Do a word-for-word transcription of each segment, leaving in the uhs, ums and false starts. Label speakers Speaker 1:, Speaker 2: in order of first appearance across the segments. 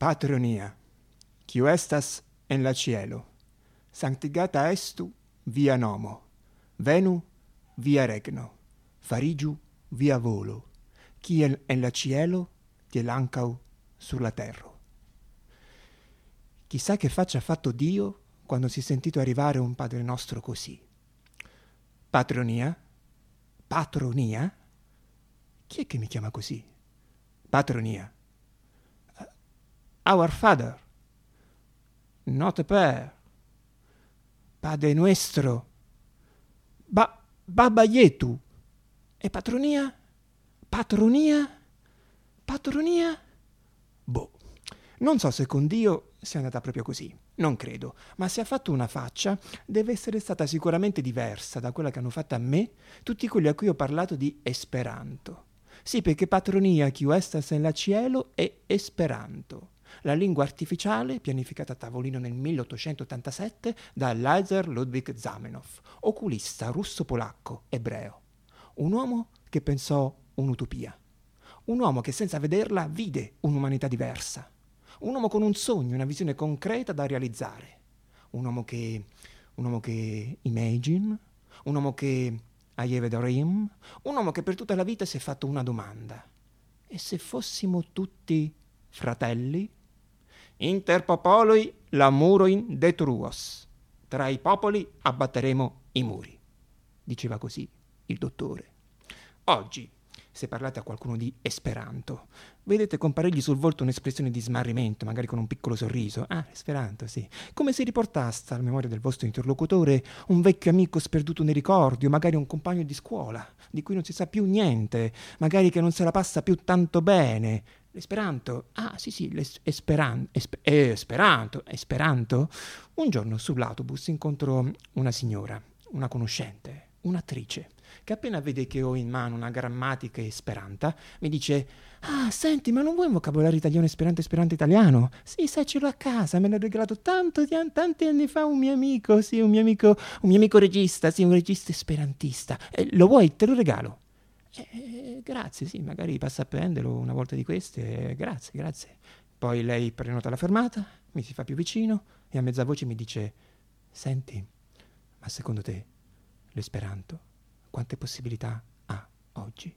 Speaker 1: Patronia, qui estas en la cielo, sanctigata estu via nomo, venu via regno, farigiu via volo, kiel en la cielo, tiel ancau sur la terra. Chissà che faccia ha fatto Dio quando si è sentito arrivare un Padre Nostro così. Patronia? Patronia? Chi è che mi chiama così? Patronia. Our Father. Notre Père. Padre Nuestro. Ba- Baba Yetu. E Patronia? Patronia? Patronia? Boh. Non so se con Dio sia andata proprio così, non credo, ma se ha fatto una faccia deve essere stata sicuramente diversa da quella che hanno fatto a me tutti quelli a cui ho parlato di Esperanto. Sì, perché Patronia qui estas en la cielo è Esperanto, la lingua artificiale pianificata a tavolino nel milleottocentottantasette da Lazar Ludwig Zamenhof, oculista russo-polacco ebreo, un uomo che pensò un'utopia, un uomo che senza vederla vide un'umanità diversa, un uomo con un sogno, una visione concreta da realizzare. Un uomo che... un uomo che imagine, un uomo che I have a dream, un uomo che per tutta la vita si è fatto una domanda. E se fossimo tutti fratelli? Inter popoloi la muroin detruos. Tra i popoli abbatteremo i muri. Diceva così il dottore. Oggi, se parlate a qualcuno di Esperanto, vedete comparirgli sul volto un'espressione di smarrimento, magari con un piccolo sorriso. Ah, Esperanto, sì. Come se riportaste alla memoria del vostro interlocutore un vecchio amico sperduto nei ricordi, o magari un compagno di scuola, di cui non si sa più niente, magari che non se la passa più tanto bene. L'esperanto? Ah, sì, sì, l'esperanto. Esper- eh, Esperanto, Esperanto. Un giorno sull'autobus incontro una signora, una conoscente, un'attrice, che appena vede che ho in mano una grammatica esperanta, mi dice: ah, senti, ma non vuoi un vocabolario italiano, esperanto, esperanto, italiano? Sì, sai, ce l'ho a casa, me l'ha regalato tanto, tanti anni fa un mio amico, sì, un mio amico, un mio amico regista, sì, un regista esperantista. Eh, lo vuoi? Te lo regalo. Eh, grazie, sì, magari passa a prenderlo una volta di queste, eh, grazie, grazie. Poi lei prenota la fermata, mi si fa più vicino e a mezza voce mi dice: senti, ma secondo te l'esperanto quante possibilità ha oggi?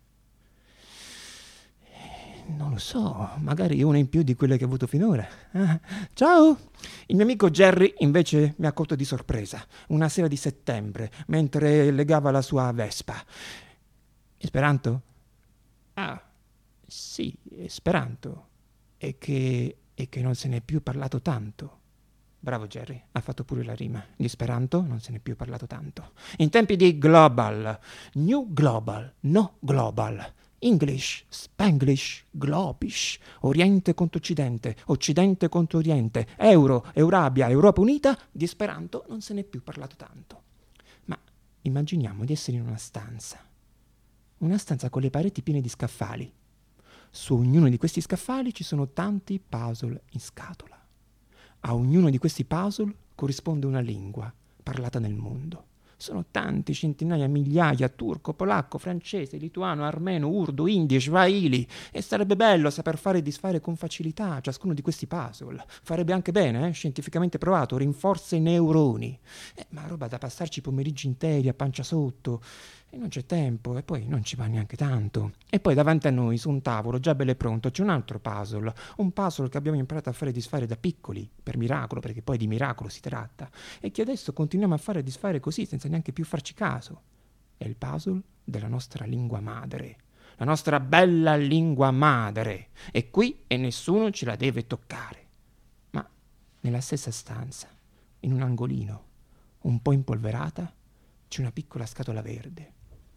Speaker 1: Eh, non lo so, magari una in più di quelle che ho avuto finora. Ah, ciao! Il mio amico Jerry invece mi ha colto di sorpresa una sera di settembre mentre legava la sua Vespa. Esperanto? Ah, sì, Esperanto. E che, e che non se n'è più parlato tanto. Bravo Jerry, ha fatto pure la rima. Di Esperanto non se n'è più parlato tanto. In tempi di global, new global, no global, English, Spanglish, Globish, Oriente contro Occidente, Occidente contro Oriente, Euro, Eurabia, Europa Unita, di Esperanto non se n'è più parlato tanto. Ma immaginiamo di essere in una stanza. Una stanza con le pareti piene di scaffali. Su ognuno di questi scaffali ci sono tanti puzzle in scatola. A ognuno di questi puzzle corrisponde una lingua parlata nel mondo. Sono tanti, centinaia, migliaia, turco, polacco, francese, lituano, armeno, urdu, hindi, swahili. E sarebbe bello saper fare e disfare con facilità ciascuno di questi puzzle. Farebbe anche bene, eh? Scientificamente provato, rinforza i neuroni. Eh, ma roba da passarci pomeriggi interi a pancia sotto. E non c'è tempo, e poi non ci va neanche tanto. E poi davanti a noi, su un tavolo già bello e pronto, c'è un altro puzzle. Un puzzle che abbiamo imparato a fare e disfare da piccoli, per miracolo, perché poi di miracolo si tratta. E che adesso continuiamo a fare e disfare così, senza neanche più farci caso. È il puzzle della nostra lingua madre. La nostra bella lingua madre. È qui e nessuno ce la deve toccare. Ma nella stessa stanza, in un angolino, un po' impolverata, c'è una piccola scatola verde.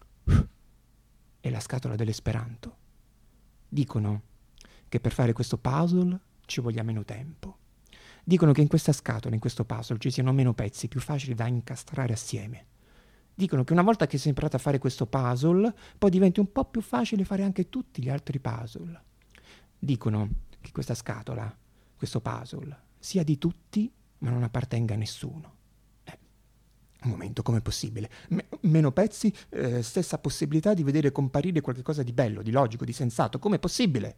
Speaker 1: È la scatola dell'Esperanto. Dicono che per fare questo puzzle ci voglia meno tempo. Dicono che in questa scatola, in questo puzzle, ci siano meno pezzi più facili da incastrare assieme. Dicono che una volta che si è imparato a fare questo puzzle, poi diventi un po' più facile fare anche tutti gli altri puzzle. Dicono che questa scatola, questo puzzle, sia di tutti, ma non appartenga a nessuno. Un momento, com'è possibile? M- meno pezzi, eh, stessa possibilità di vedere comparire qualcosa di bello, di logico, di sensato. Com'è possibile?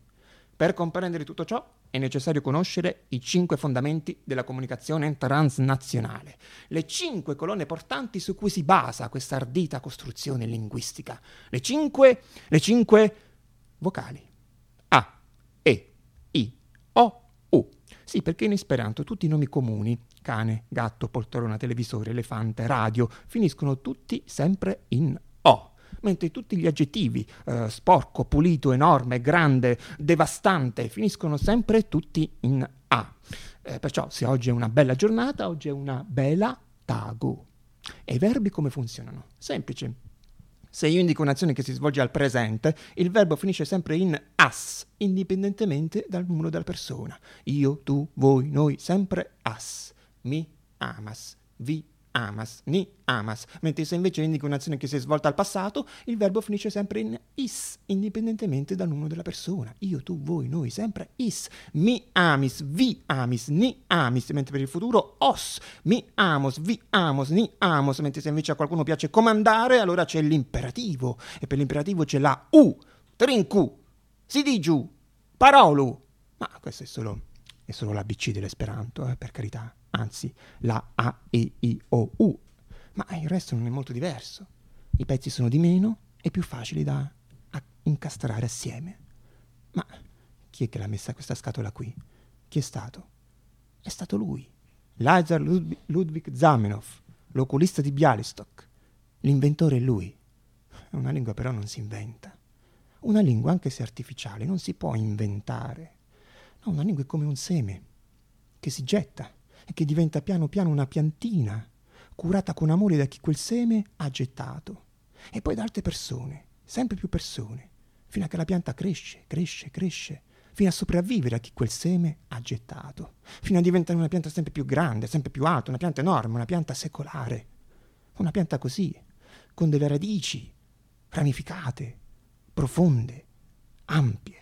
Speaker 1: Per comprendere tutto ciò è necessario conoscere i cinque fondamenti della comunicazione transnazionale, le cinque colonne portanti su cui si basa questa ardita costruzione linguistica, le cinque, le cinque vocali. A, E, I, O, U. Sì, perché in esperanto tutti i nomi comuni, cane, gatto, poltrona, televisore, elefante, radio, finiscono tutti sempre in O. Mentre tutti gli aggettivi, eh, sporco, pulito, enorme, grande, devastante, finiscono sempre tutti in A. Eh, perciò se oggi è una bella giornata, oggi è una bella tagu. E i verbi come funzionano? Semplice. Se io indico un'azione che si svolge al presente, il verbo finisce sempre in as, indipendentemente dal numero della persona. Io, tu, voi, noi, sempre as. Mi amas, vi amas, ni amas. Mentre se invece indico un'azione che si è svolta al passato, il verbo finisce sempre in is, indipendentemente dal numero della persona. Io, tu, voi, noi, sempre is. Mi amis, vi amis, ni amis. Mentre per il futuro os, mi amos, vi amos, ni amos. Mentre se invece a qualcuno piace comandare, allora c'è l'imperativo. E per l'imperativo c'è la u, trincu, si di giù, parolu. Ma questo è solo, è solo l'A B C dell'esperanto, eh, per carità. Anzi, la A, E, I, O, U. Ma il resto non è molto diverso. I pezzi sono di meno e più facili da incastrare assieme. Ma chi è che l'ha messa questa scatola qui? Chi è stato? È stato lui, Lazar Ludwig, Ludwig Zamenhof, l'oculista di Bialystok. L'inventore è lui. Una lingua però non si inventa. Una lingua, anche se artificiale, non si può inventare. No, una lingua è come un seme che si getta e che diventa piano piano una piantina, curata con amore da chi quel seme ha gettato, e poi da altre persone, sempre più persone, fino a che la pianta cresce, cresce, cresce, fino a sopravvivere a chi quel seme ha gettato, fino a diventare una pianta sempre più grande, sempre più alta, una pianta enorme, una pianta secolare, una pianta così, con delle radici ramificate, profonde, ampie.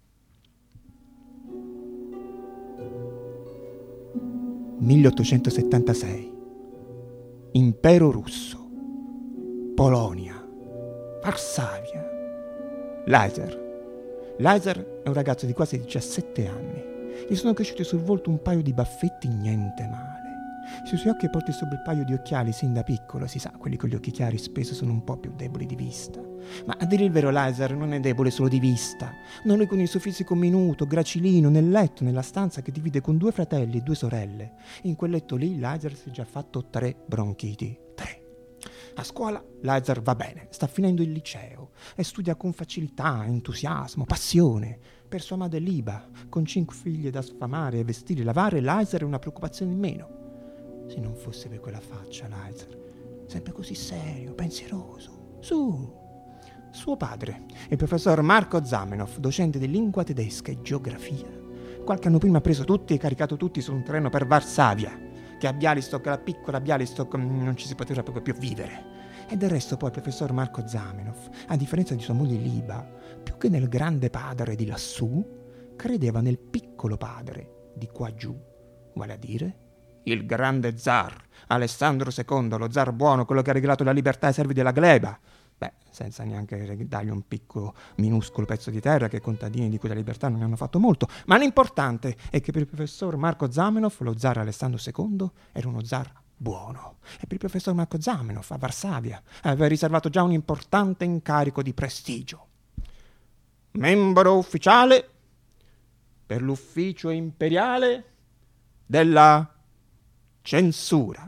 Speaker 1: milleottocentosettantasei. Impero russo. Polonia. Varsavia. Lazar. Lazar è un ragazzo di quasi diciassette anni. Gli sono cresciuti sul volto un paio di baffetti niente male. Sui suoi occhi porta sopra il paio di occhiali sin da piccolo. Si sa, quelli con gli occhi chiari spesso sono un po' più deboli di vista. Ma a dire il vero, Lazar non è debole solo di vista. Non lui con il suo fisico minuto, gracilino, nel letto, nella stanza che divide con due fratelli e due sorelle. In quel letto lì Lazar si è già fatto tre bronchiti. Tre. A scuola Lazar va bene, sta finendo il liceo e studia con facilità, entusiasmo, passione. Per sua madre Liba, con cinque figlie da sfamare e vestire e lavare, Lazar è una preoccupazione in meno. Se non fosse per quella faccia, Lazar, sempre così serio, pensieroso. Su. Suo padre, il professor Marco Zamenhof, docente di lingua tedesca e geografia. Qualche anno prima ha preso tutti e caricato tutti su un treno per Varsavia, che a Bialystok, la piccola Bialystok, non ci si poteva proprio più vivere. E del resto poi il professor Marco Zamenhof, a differenza di sua moglie Liba, più che nel grande padre di lassù, credeva nel piccolo padre di qua giù, vale a dire il grande zar, Alessandro secondo, lo zar buono, quello che ha regalato la libertà ai servi della gleba. Beh, senza neanche dargli un piccolo, minuscolo pezzo di terra che i contadini di quella libertà non ne hanno fatto molto. Ma l'importante è che per il professor Marco Zamenhof, lo zar Alessandro secondo, era uno zar buono. E per il professor Marco Zamenhof, a Varsavia, aveva riservato già un importante incarico di prestigio. Membro ufficiale per l'ufficio imperiale della censura.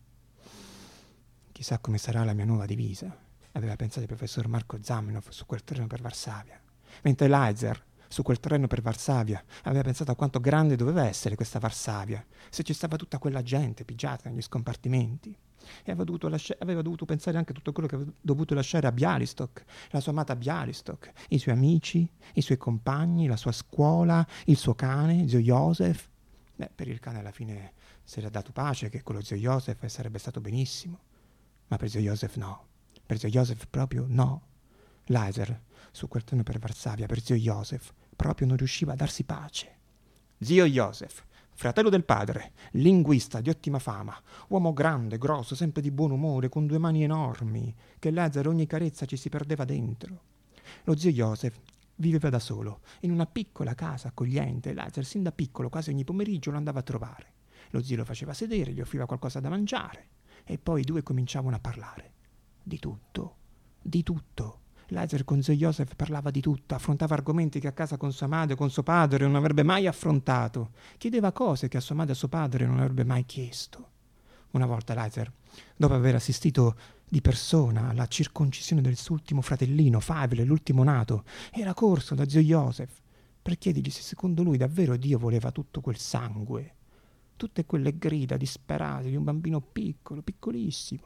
Speaker 1: Chissà come sarà la mia nuova divisa, aveva pensato il professor Marco Zamenhof su quel treno per Varsavia. Mentre Lazar, su quel treno per Varsavia, aveva pensato a quanto grande doveva essere questa Varsavia, se ci stava tutta quella gente pigiata negli scompartimenti. E aveva dovuto, lasci- aveva dovuto pensare anche a tutto quello che aveva dovuto lasciare a Bialystok, la sua amata Bialystok, i suoi amici, i suoi compagni, la sua scuola, il suo cane, zio Joseph. Beh, per il cane alla fine si era dato pace che con lo zio Joseph sarebbe stato benissimo. Ma per zio Joseph no. Per zio Joseph proprio no. Lazar, su quel treno per Varsavia, per zio Joseph, proprio non riusciva a darsi pace. Zio Joseph, fratello del padre, linguista di ottima fama, uomo grande, grosso, sempre di buon umore, con due mani enormi, che Lazar ogni carezza ci si perdeva dentro. Lo zio Joseph viveva da solo, in una piccola casa accogliente. Laser, sin da piccolo, quasi ogni pomeriggio lo andava a trovare. Lo zio lo faceva sedere, gli offriva qualcosa da mangiare e poi i due cominciavano a parlare. Di tutto, di tutto. Laser con zio Joseph parlava di tutto, affrontava argomenti che a casa con sua madre o con suo padre non avrebbe mai affrontato. Chiedeva cose che a sua madre e a suo padre non avrebbe mai chiesto. Una volta Laser, dopo aver assistito di persona alla circoncisione del suo ultimo fratellino, Fabile, l'ultimo nato, era corso da zio Joseph per chiedergli se secondo lui davvero Dio voleva tutto quel sangue, tutte quelle grida disperate di un bambino piccolo, piccolissimo.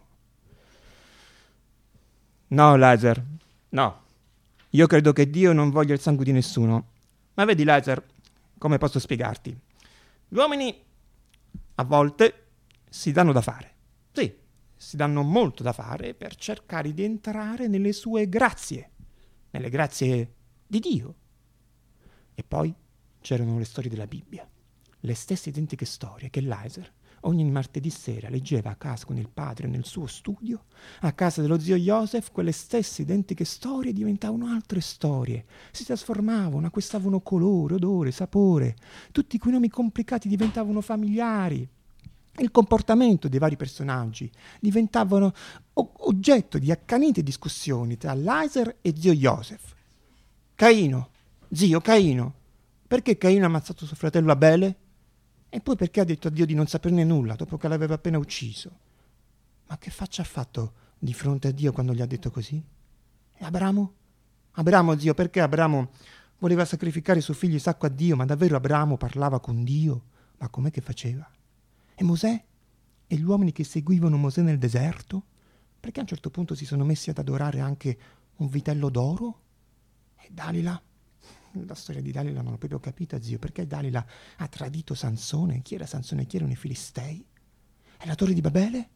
Speaker 1: No, Laser, no. Io credo che Dio non voglia il sangue di nessuno. Ma vedi, Laser, come posso spiegarti? Gli uomini a volte si danno da fare. Sì, si danno molto da fare per cercare di entrare nelle sue grazie, nelle grazie di Dio. E poi c'erano le storie della Bibbia, le stesse identiche storie che Laser ogni martedì sera leggeva a casa con il padre nel suo studio. A casa dello zio Joseph quelle stesse identiche storie diventavano altre storie, si trasformavano, acquistavano colore, odore, sapore, tutti quei nomi complicati diventavano familiari. Il comportamento dei vari personaggi diventavano o- oggetto di accanite discussioni tra Laser e zio Joseph. Caino, zio Caino, perché Caino ha ammazzato suo fratello Abele? E poi perché ha detto a Dio di non saperne nulla dopo che l'aveva appena ucciso? Ma che faccia ha fatto di fronte a Dio quando gli ha detto così? E Abramo? Abramo, zio, perché Abramo voleva sacrificare suo figlio Isacco a Dio, ma davvero Abramo parlava con Dio? Ma com'è che faceva? E Mosè? E gli uomini che seguivano Mosè nel deserto? Perché a un certo punto si sono messi ad adorare anche un vitello d'oro? E Dalila? La storia di Dalila non l'ho proprio capita, zio, perché Dalila ha tradito Sansone. Chi era Sansone e chi erano i Filistei? E la torre di Babele?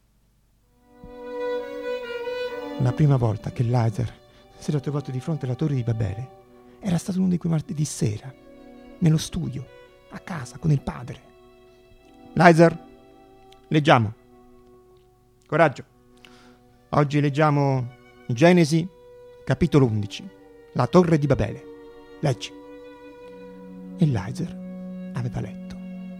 Speaker 1: La prima volta che Laser si era trovato di fronte alla torre di Babele era stato uno di quei martedì sera, nello studio, a casa, con il padre. Laser, leggiamo. Coraggio. Oggi leggiamo Genesi, capitolo undici, la torre di Babele. Leggi. E Laser aveva letto.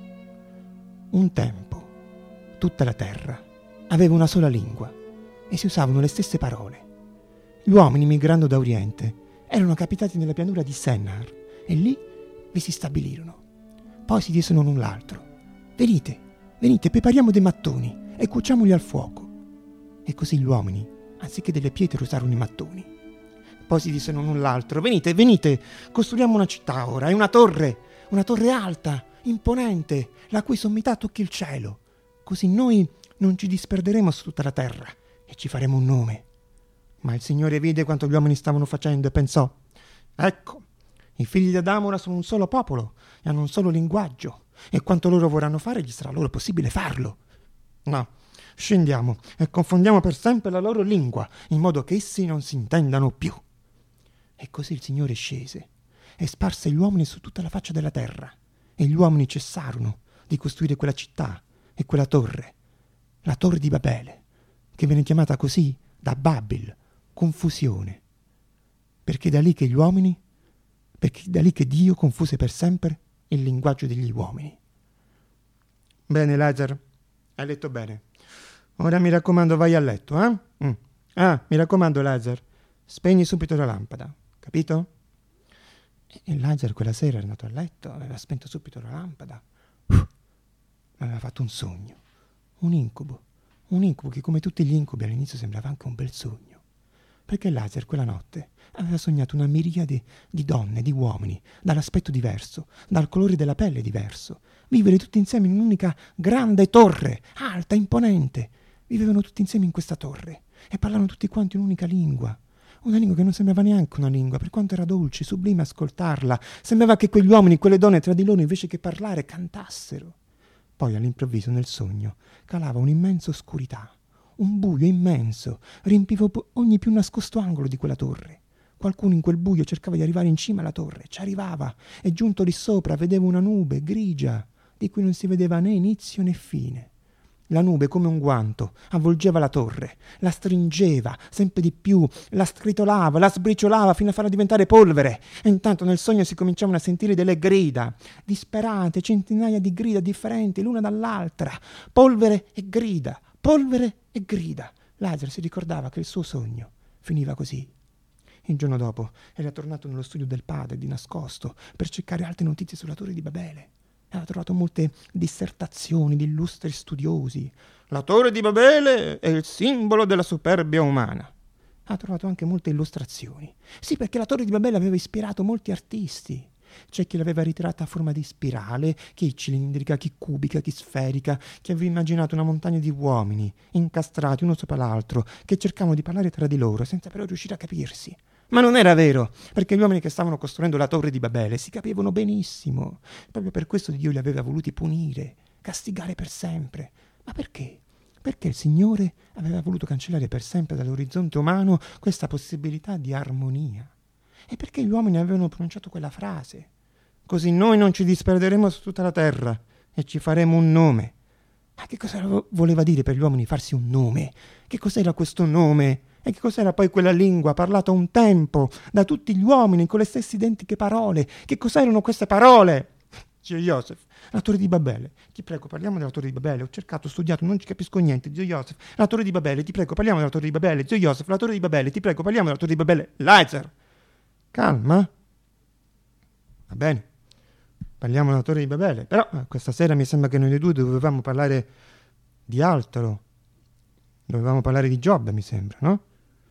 Speaker 1: Un tempo, tutta la terra aveva una sola lingua e si usavano le stesse parole. Gli uomini, migrando da Oriente, erano capitati nella pianura di Sennar e lì vi si stabilirono. Poi si dissero l'un l'altro: venite, venite, prepariamo dei mattoni e cuociamoli al fuoco. E così gli uomini, anziché delle pietre, usarono i mattoni. Poi si dissero l'un l'altro: venite, venite, costruiamo una città ora, e una torre, una torre alta, imponente, la cui sommità tocchi il cielo. Così noi non ci disperderemo su tutta la terra e ci faremo un nome. Ma il Signore vide quanto gli uomini stavano facendo e pensò: ecco, i figli di Adamo ora sono un solo popolo e hanno un solo linguaggio, e quanto loro vorranno fare gli sarà loro possibile farlo. No, scendiamo e confondiamo per sempre la loro lingua, in modo che essi non si intendano più. E così il Signore scese e sparse gli uomini su tutta la faccia della terra, e gli uomini cessarono di costruire quella città e quella torre, la torre di Babele, che viene chiamata così da Babil, confusione, perché da lì che gli uomini, perché da lì che Dio confuse per sempre il linguaggio degli uomini. Bene, Laser, hai letto bene. Ora mi raccomando, vai a letto, eh? Mm. Ah, mi raccomando, Laser, spegni subito la lampada. Capito? E Laser quella sera era andato a letto, aveva spento subito la lampada. Uff, aveva fatto un sogno, un incubo, un incubo che, come tutti gli incubi, all'inizio sembrava anche un bel sogno. Perché Laser quella notte aveva sognato una miriade di donne, di uomini, dall'aspetto diverso, dal colore della pelle diverso, vivere tutti insieme in un'unica grande torre, alta, imponente. Vivevano tutti insieme in questa torre e parlavano tutti quanti un'unica lingua. Una lingua che non sembrava neanche una lingua, per quanto era dolce, sublime ascoltarla. Sembrava che quegli uomini, quelle donne tra di loro, invece che parlare, cantassero. Poi all'improvviso nel sogno calava un'immensa oscurità, un buio immenso, riempiva ogni più nascosto angolo di quella torre. Qualcuno in quel buio cercava di arrivare in cima alla torre, ci arrivava, e giunto lì sopra vedeva una nube grigia, di cui non si vedeva né inizio né fine. La nube, come un guanto, avvolgeva la torre, la stringeva sempre di più, la stritolava, la sbriciolava fino a farla diventare polvere. E intanto nel sogno si cominciavano a sentire delle grida, disperate, centinaia di grida differenti l'una dall'altra. Polvere e grida, polvere e grida. Laser si ricordava che il suo sogno finiva così. Il giorno dopo era tornato nello studio del padre di nascosto per cercare altre notizie sulla Torre di Babele. Aveva trovato molte dissertazioni di illustri studiosi. La Torre di Babele è il simbolo della superbia umana. Ha trovato anche molte illustrazioni. Sì, perché la Torre di Babele aveva ispirato molti artisti. C'è chi l'aveva ritratta a forma di spirale, chi cilindrica, chi cubica, chi sferica, chi aveva immaginato una montagna di uomini, incastrati uno sopra l'altro, che cercavano di parlare tra di loro senza però riuscire a capirsi. Ma non era vero, perché gli uomini che stavano costruendo la Torre di Babele si capivano benissimo. Proprio per questo Dio li aveva voluti punire, castigare per sempre. Ma perché? Perché il Signore aveva voluto cancellare per sempre dall'orizzonte umano questa possibilità di armonia. E perché gli uomini avevano pronunciato quella frase: così noi non ci disperderemo su tutta la terra e ci faremo un nome. Ma che cosa voleva dire per gli uomini farsi un nome? Che cos'era questo nome? E che cos'era poi quella lingua parlata un tempo da tutti gli uomini con le stesse identiche parole? Che cos'erano queste parole? Zio Joseph, la Torre di Babele. Ti prego, parliamo della Torre di Babele. Ho cercato, ho studiato, non ci capisco niente. Zio Joseph, la Torre di Babele. Ti prego, parliamo della Torre di Babele. Zio Joseph, la Torre di Babele. Ti prego, parliamo della Torre di Babele. Laser! Calma. Va bene. Parliamo della Torre di Babele. Però eh, questa sera mi sembra che noi due dovevamo parlare di altro. Dovevamo parlare di Giobbe, mi sembra, no?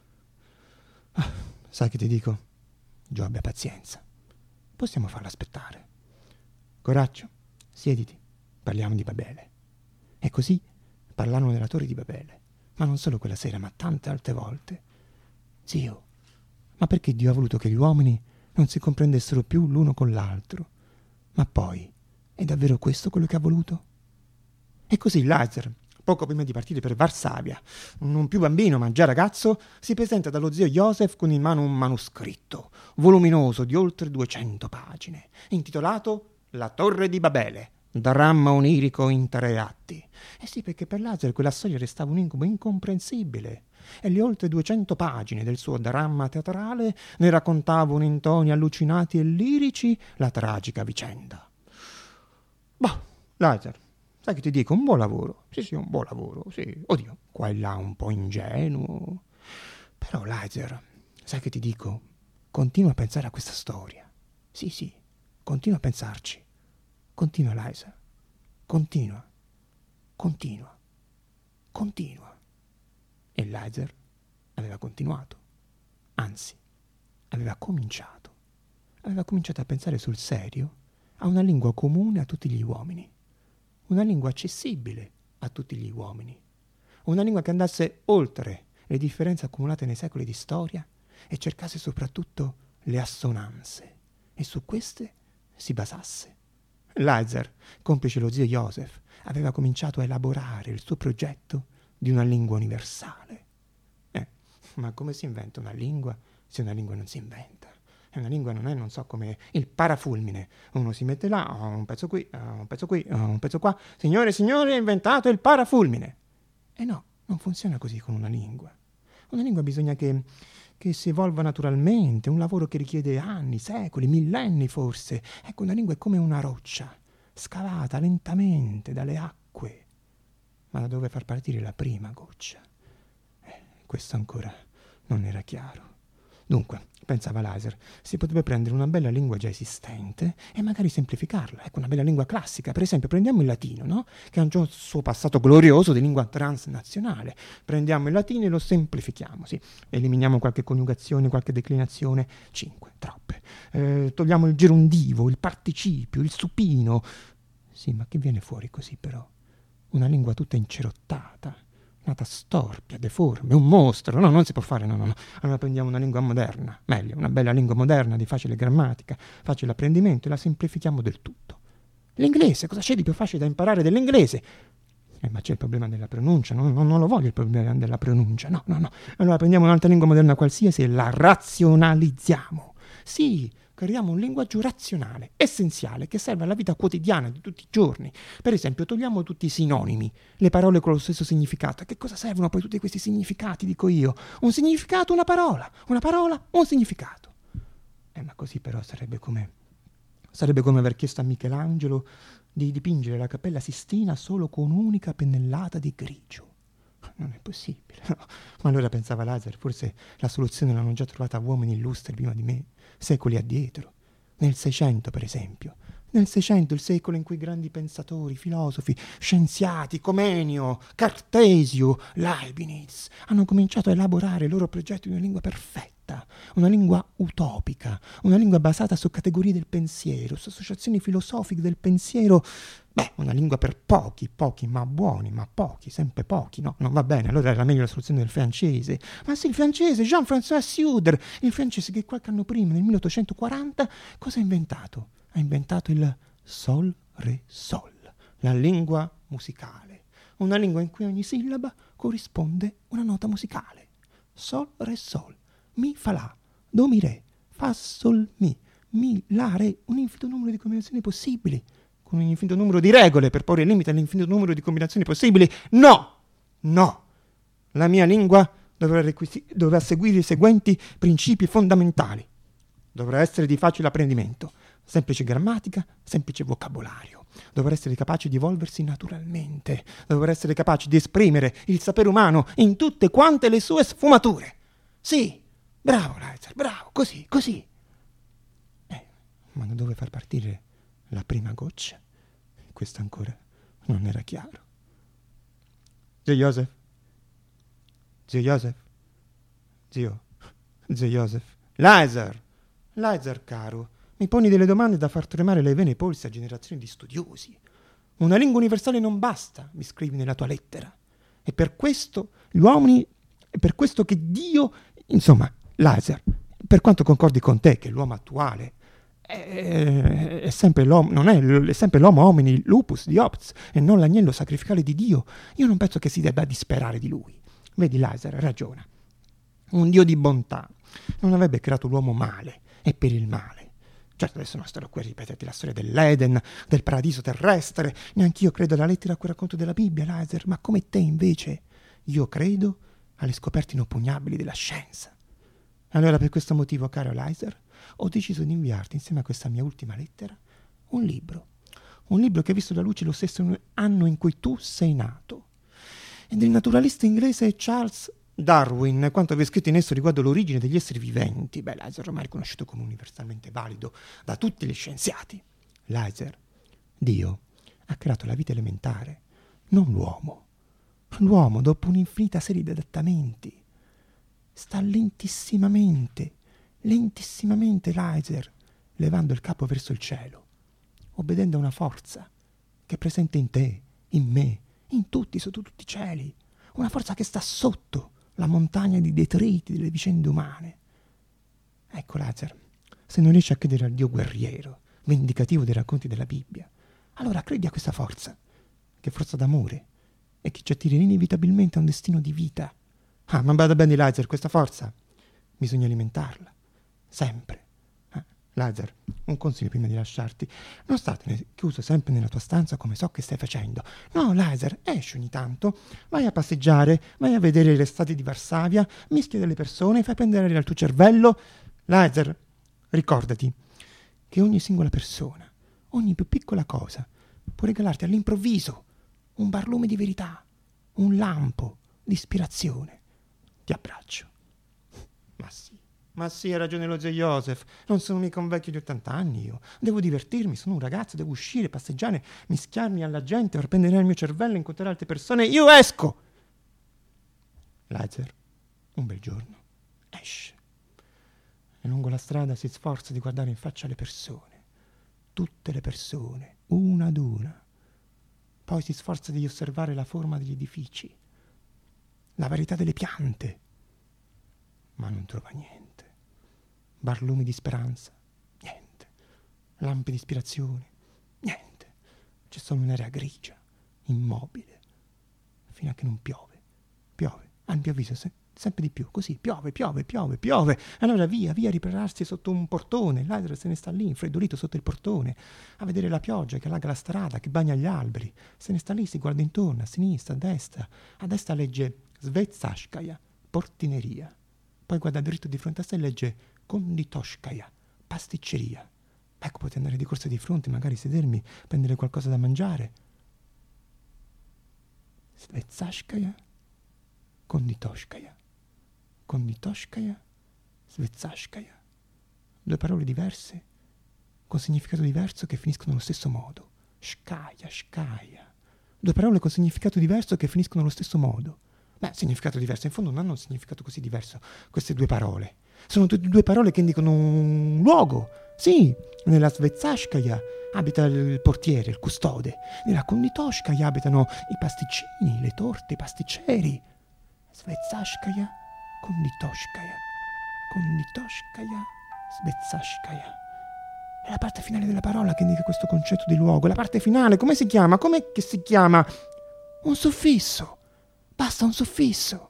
Speaker 1: Ah, sai che ti dico? Giobbe, pazienza. Possiamo farlo aspettare. Coraggio, siediti, parliamo di Babele. E così parlarono della Torre di Babele, ma non solo quella sera, ma tante altre volte. Zio, ma perché Dio ha voluto che gli uomini non si comprendessero più l'uno con l'altro? Ma poi, è davvero questo quello che ha voluto? E così Laser, poco prima di partire per Varsavia, non più bambino ma già ragazzo, si presenta dallo zio Joseph con in mano un manoscritto voluminoso di oltre duecento pagine, intitolato La Torre di Babele, dramma onirico in tre atti. Eh sì, perché per Laser quella storia restava un incubo incomprensibile e le oltre duecento pagine del suo dramma teatrale ne raccontavano in toni allucinati e lirici la tragica vicenda. Boh, Laser, sai che ti dico, un buon lavoro. Sì, sì, un buon lavoro, sì. Oddio, qua e là un po' ingenuo. Però, Laser, sai che ti dico, continua a pensare a questa storia. Sì, sì, continua a pensarci. Continua, Laser. Continua. Continua. Continua. E Laser aveva continuato. Anzi, aveva cominciato. Aveva cominciato a pensare sul serio a una lingua comune a tutti gli uomini. Una lingua accessibile a tutti gli uomini. Una lingua che andasse oltre le differenze accumulate nei secoli di storia e cercasse soprattutto le assonanze e su queste si basasse. Laser, complice lo zio Joseph, aveva cominciato a elaborare il suo progetto di una lingua universale. Eh, ma come si inventa una lingua se una lingua non si inventa? E una lingua non è, non so, come il parafulmine. Uno si mette là, oh, un pezzo qui, oh, un pezzo qui, oh, un pezzo qua. Signore e signori, ho inventato il parafulmine. E no, non funziona così con una lingua. Una lingua bisogna che, che si evolva naturalmente, un lavoro che richiede anni, secoli, millenni forse. Ecco, una lingua è come una roccia, scavata lentamente dalle acque. Ma da dove far partire la prima goccia? Eh, questo ancora non era chiaro. Dunque, pensava Laser, si potrebbe prendere una bella lingua già esistente e magari semplificarla. Ecco, una bella lingua classica. Per esempio, prendiamo il latino, no? Che ha un suo passato glorioso di lingua transnazionale. Prendiamo il latino e lo semplifichiamo, sì. Eliminiamo qualche coniugazione, qualche declinazione. Cinque, troppe. Eh, togliamo il gerundivo, il participio, il supino. Sì, ma che viene fuori così, però? Una lingua tutta incerottata, nata storpia, deforme, un mostro. No, non si può fare, no, no, no. Allora prendiamo una lingua moderna, meglio, una bella lingua moderna di facile grammatica, facile apprendimento e la semplifichiamo del tutto. L'inglese, cosa c'è di più facile da imparare dell'inglese? Eh, ma c'è il problema della pronuncia, no, no, non lo voglio il problema della pronuncia, no, no, no. Allora prendiamo un'altra lingua moderna qualsiasi e la razionalizziamo. Sì, Creiamo un linguaggio razionale, essenziale, che serve alla vita quotidiana di tutti i giorni. Per esempio, togliamo tutti i sinonimi, le parole con lo stesso significato. Che cosa servono poi tutti questi significati, dico io? Un significato, una parola. Una parola, un significato. Eh, ma così però sarebbe come... Sarebbe come aver chiesto a Michelangelo di dipingere la Cappella Sistina solo con un'unica pennellata di grigio. Non è possibile, no. Ma allora, pensava Laser, forse la soluzione l'hanno già trovata uomini illustri prima di me, secoli addietro. Nel Seicento, per esempio. Nel Seicento, il secolo in cui grandi pensatori, filosofi, scienziati, Comenio, Cartesio, Leibniz hanno cominciato a elaborare il loro progetto di una lingua perfetta, una lingua utopica, una lingua basata su categorie del pensiero, su associazioni filosofiche del pensiero. Beh, una lingua per pochi, pochi ma buoni, ma pochi, sempre pochi, no? Non va bene, allora era meglio la soluzione del francese. Ma sì, il francese, Jean-François Suder, il francese che qualche anno prima, nel milleottocentoquaranta, cosa ha inventato? Ha inventato il sol, re, sol, la lingua musicale. Una lingua in cui ogni sillaba corrisponde una nota musicale. Sol, re, sol, mi, fa, la, do, mi, re, fa, sol, mi, mi, la, re, un infinito numero di combinazioni possibili, con un infinito numero di regole per porre limite all'infinito numero di combinazioni possibili. No! No! La mia lingua dovrà, requisi- dovrà seguire i seguenti principi fondamentali. Dovrà essere di facile apprendimento, semplice grammatica, semplice vocabolario. Dovrà essere capace di evolversi naturalmente. Dovrà essere capace di esprimere il sapere umano in tutte quante le sue sfumature. Sì, bravo Leitzer, bravo, così, così. Eh, ma da dove far partire la prima goccia? Questo ancora non era chiaro. Zio Joseph? Zio Joseph? Zio? Zio Joseph? Leitzer! Leitzer, caro, mi poni delle domande da far tremare le vene e i polsi a generazioni di studiosi. Una lingua universale non basta, mi scrivi nella tua lettera. E per questo gli uomini, è per questo che Dio, insomma, Leitzer, per quanto concordi con te che l'uomo attuale è, è sempre l'uomo, non è, è sempre l'homo homini lupus diops e non l'agnello sacrificale di Dio, io non penso che si debba disperare di lui. Vedi, Leitzer ragiona. Un Dio di bontà non avrebbe creato l'uomo male e per il male. Certo, adesso non starò qui a ripeterti la storia dell'Eden, del paradiso terrestre, neanch'io credo alla lettera a quel racconto della Bibbia, Leitzer, ma come te invece io credo alle scoperte inoppugnabili della scienza. Allora, per questo motivo, caro Leitzer, ho deciso di inviarti, insieme a questa mia ultima lettera, un libro. Un libro che ha visto la luce lo stesso anno in cui tu sei nato. È del naturalista inglese Charles Darwin, quanto aveva scritto in esso riguardo l'origine degli esseri viventi. Beh, Leitzer ormai è riconosciuto come universalmente valido da tutti gli scienziati. Leitzer, Dio ha creato la vita elementare, non l'uomo. L'uomo, dopo un'infinita serie di adattamenti, sta lentissimamente, lentissimamente, Leitzer, levando il capo verso il cielo, obbedendo a una forza che è presente in te, in me, in tutti, sotto tutti i cieli. Una forza che sta sotto la montagna di detriti delle vicende umane. Ecco, Leitzer, se non riesci a credere al Dio guerriero, vendicativo dei racconti della Bibbia, allora credi a questa forza, che è forza d'amore, e che ci attira inevitabilmente a un destino di vita. Ah, ma bada bene, Leitzer, questa forza bisogna alimentarla, sempre. Eh, Leitzer, un consiglio prima di lasciarti: non statene chiuso sempre nella tua stanza come so che stai facendo. No, Leitzer, esci ogni tanto, vai a passeggiare, vai a vedere le strade di Varsavia, mischia delle persone, fai prendere aria al tuo cervello. Leitzer, ricordati che ogni singola persona, ogni più piccola cosa, può regalarti all'improvviso un barlume di verità, un lampo di ispirazione. Ti abbraccio. Ma sì, ma sì, ha ragione lo zio Joseph. Non sono mica un vecchio di ottanta anni io. Devo divertirmi, sono un ragazzo, devo uscire, passeggiare, mischiarmi alla gente, far prendere il mio cervello, incontrare altre persone. Io esco! Leitzer, un bel giorno, esce. E lungo la strada si sforza di guardare in faccia le persone. Tutte le persone, una ad una. Poi si sforza di osservare la forma degli edifici, la varietà delle piante, ma non trova niente. Barlumi di speranza, niente. Lampi di ispirazione, niente. C'è solo un'area grigia, immobile, fino a che non piove. Piove, all'improvviso, se- sempre di più, così, piove, piove, piove, piove. Allora via, via a ripararsi sotto un portone. Laser se ne sta lì, infreddolito sotto il portone, a vedere la pioggia che allaga la strada, che bagna gli alberi. Se ne sta lì, si guarda intorno, a sinistra, a destra. A destra legge Svetsaskaya, portineria. Poi guarda dritto di fronte a sé e legge Konditoshkaya, pasticceria. Ecco, potrei andare di corsa di fronte, magari sedermi, prendere qualcosa da mangiare. Svetsaskaya, Konditoshkaya, Konditoshkaya, Svetsaskaya. Due parole diverse, con significato diverso che finiscono allo stesso modo. Shkaya, Shkaya. Due parole con significato diverso che finiscono allo stesso modo. Beh, significato diverso, in fondo non hanno un significato così diverso queste due parole. Sono due, due parole che indicano un luogo. Sì, nella Svetsaskaya abita il portiere, il custode. Nella Konditoshkaya abitano i pasticcini, le torte, i pasticceri. Svetsaskaya, Konditoshkaya, Konditoshkaya, Svetsaskaya. È la parte finale della parola che indica questo concetto di luogo. La parte finale, come si chiama? Com'è che si chiama? Un suffisso. Basta un suffisso.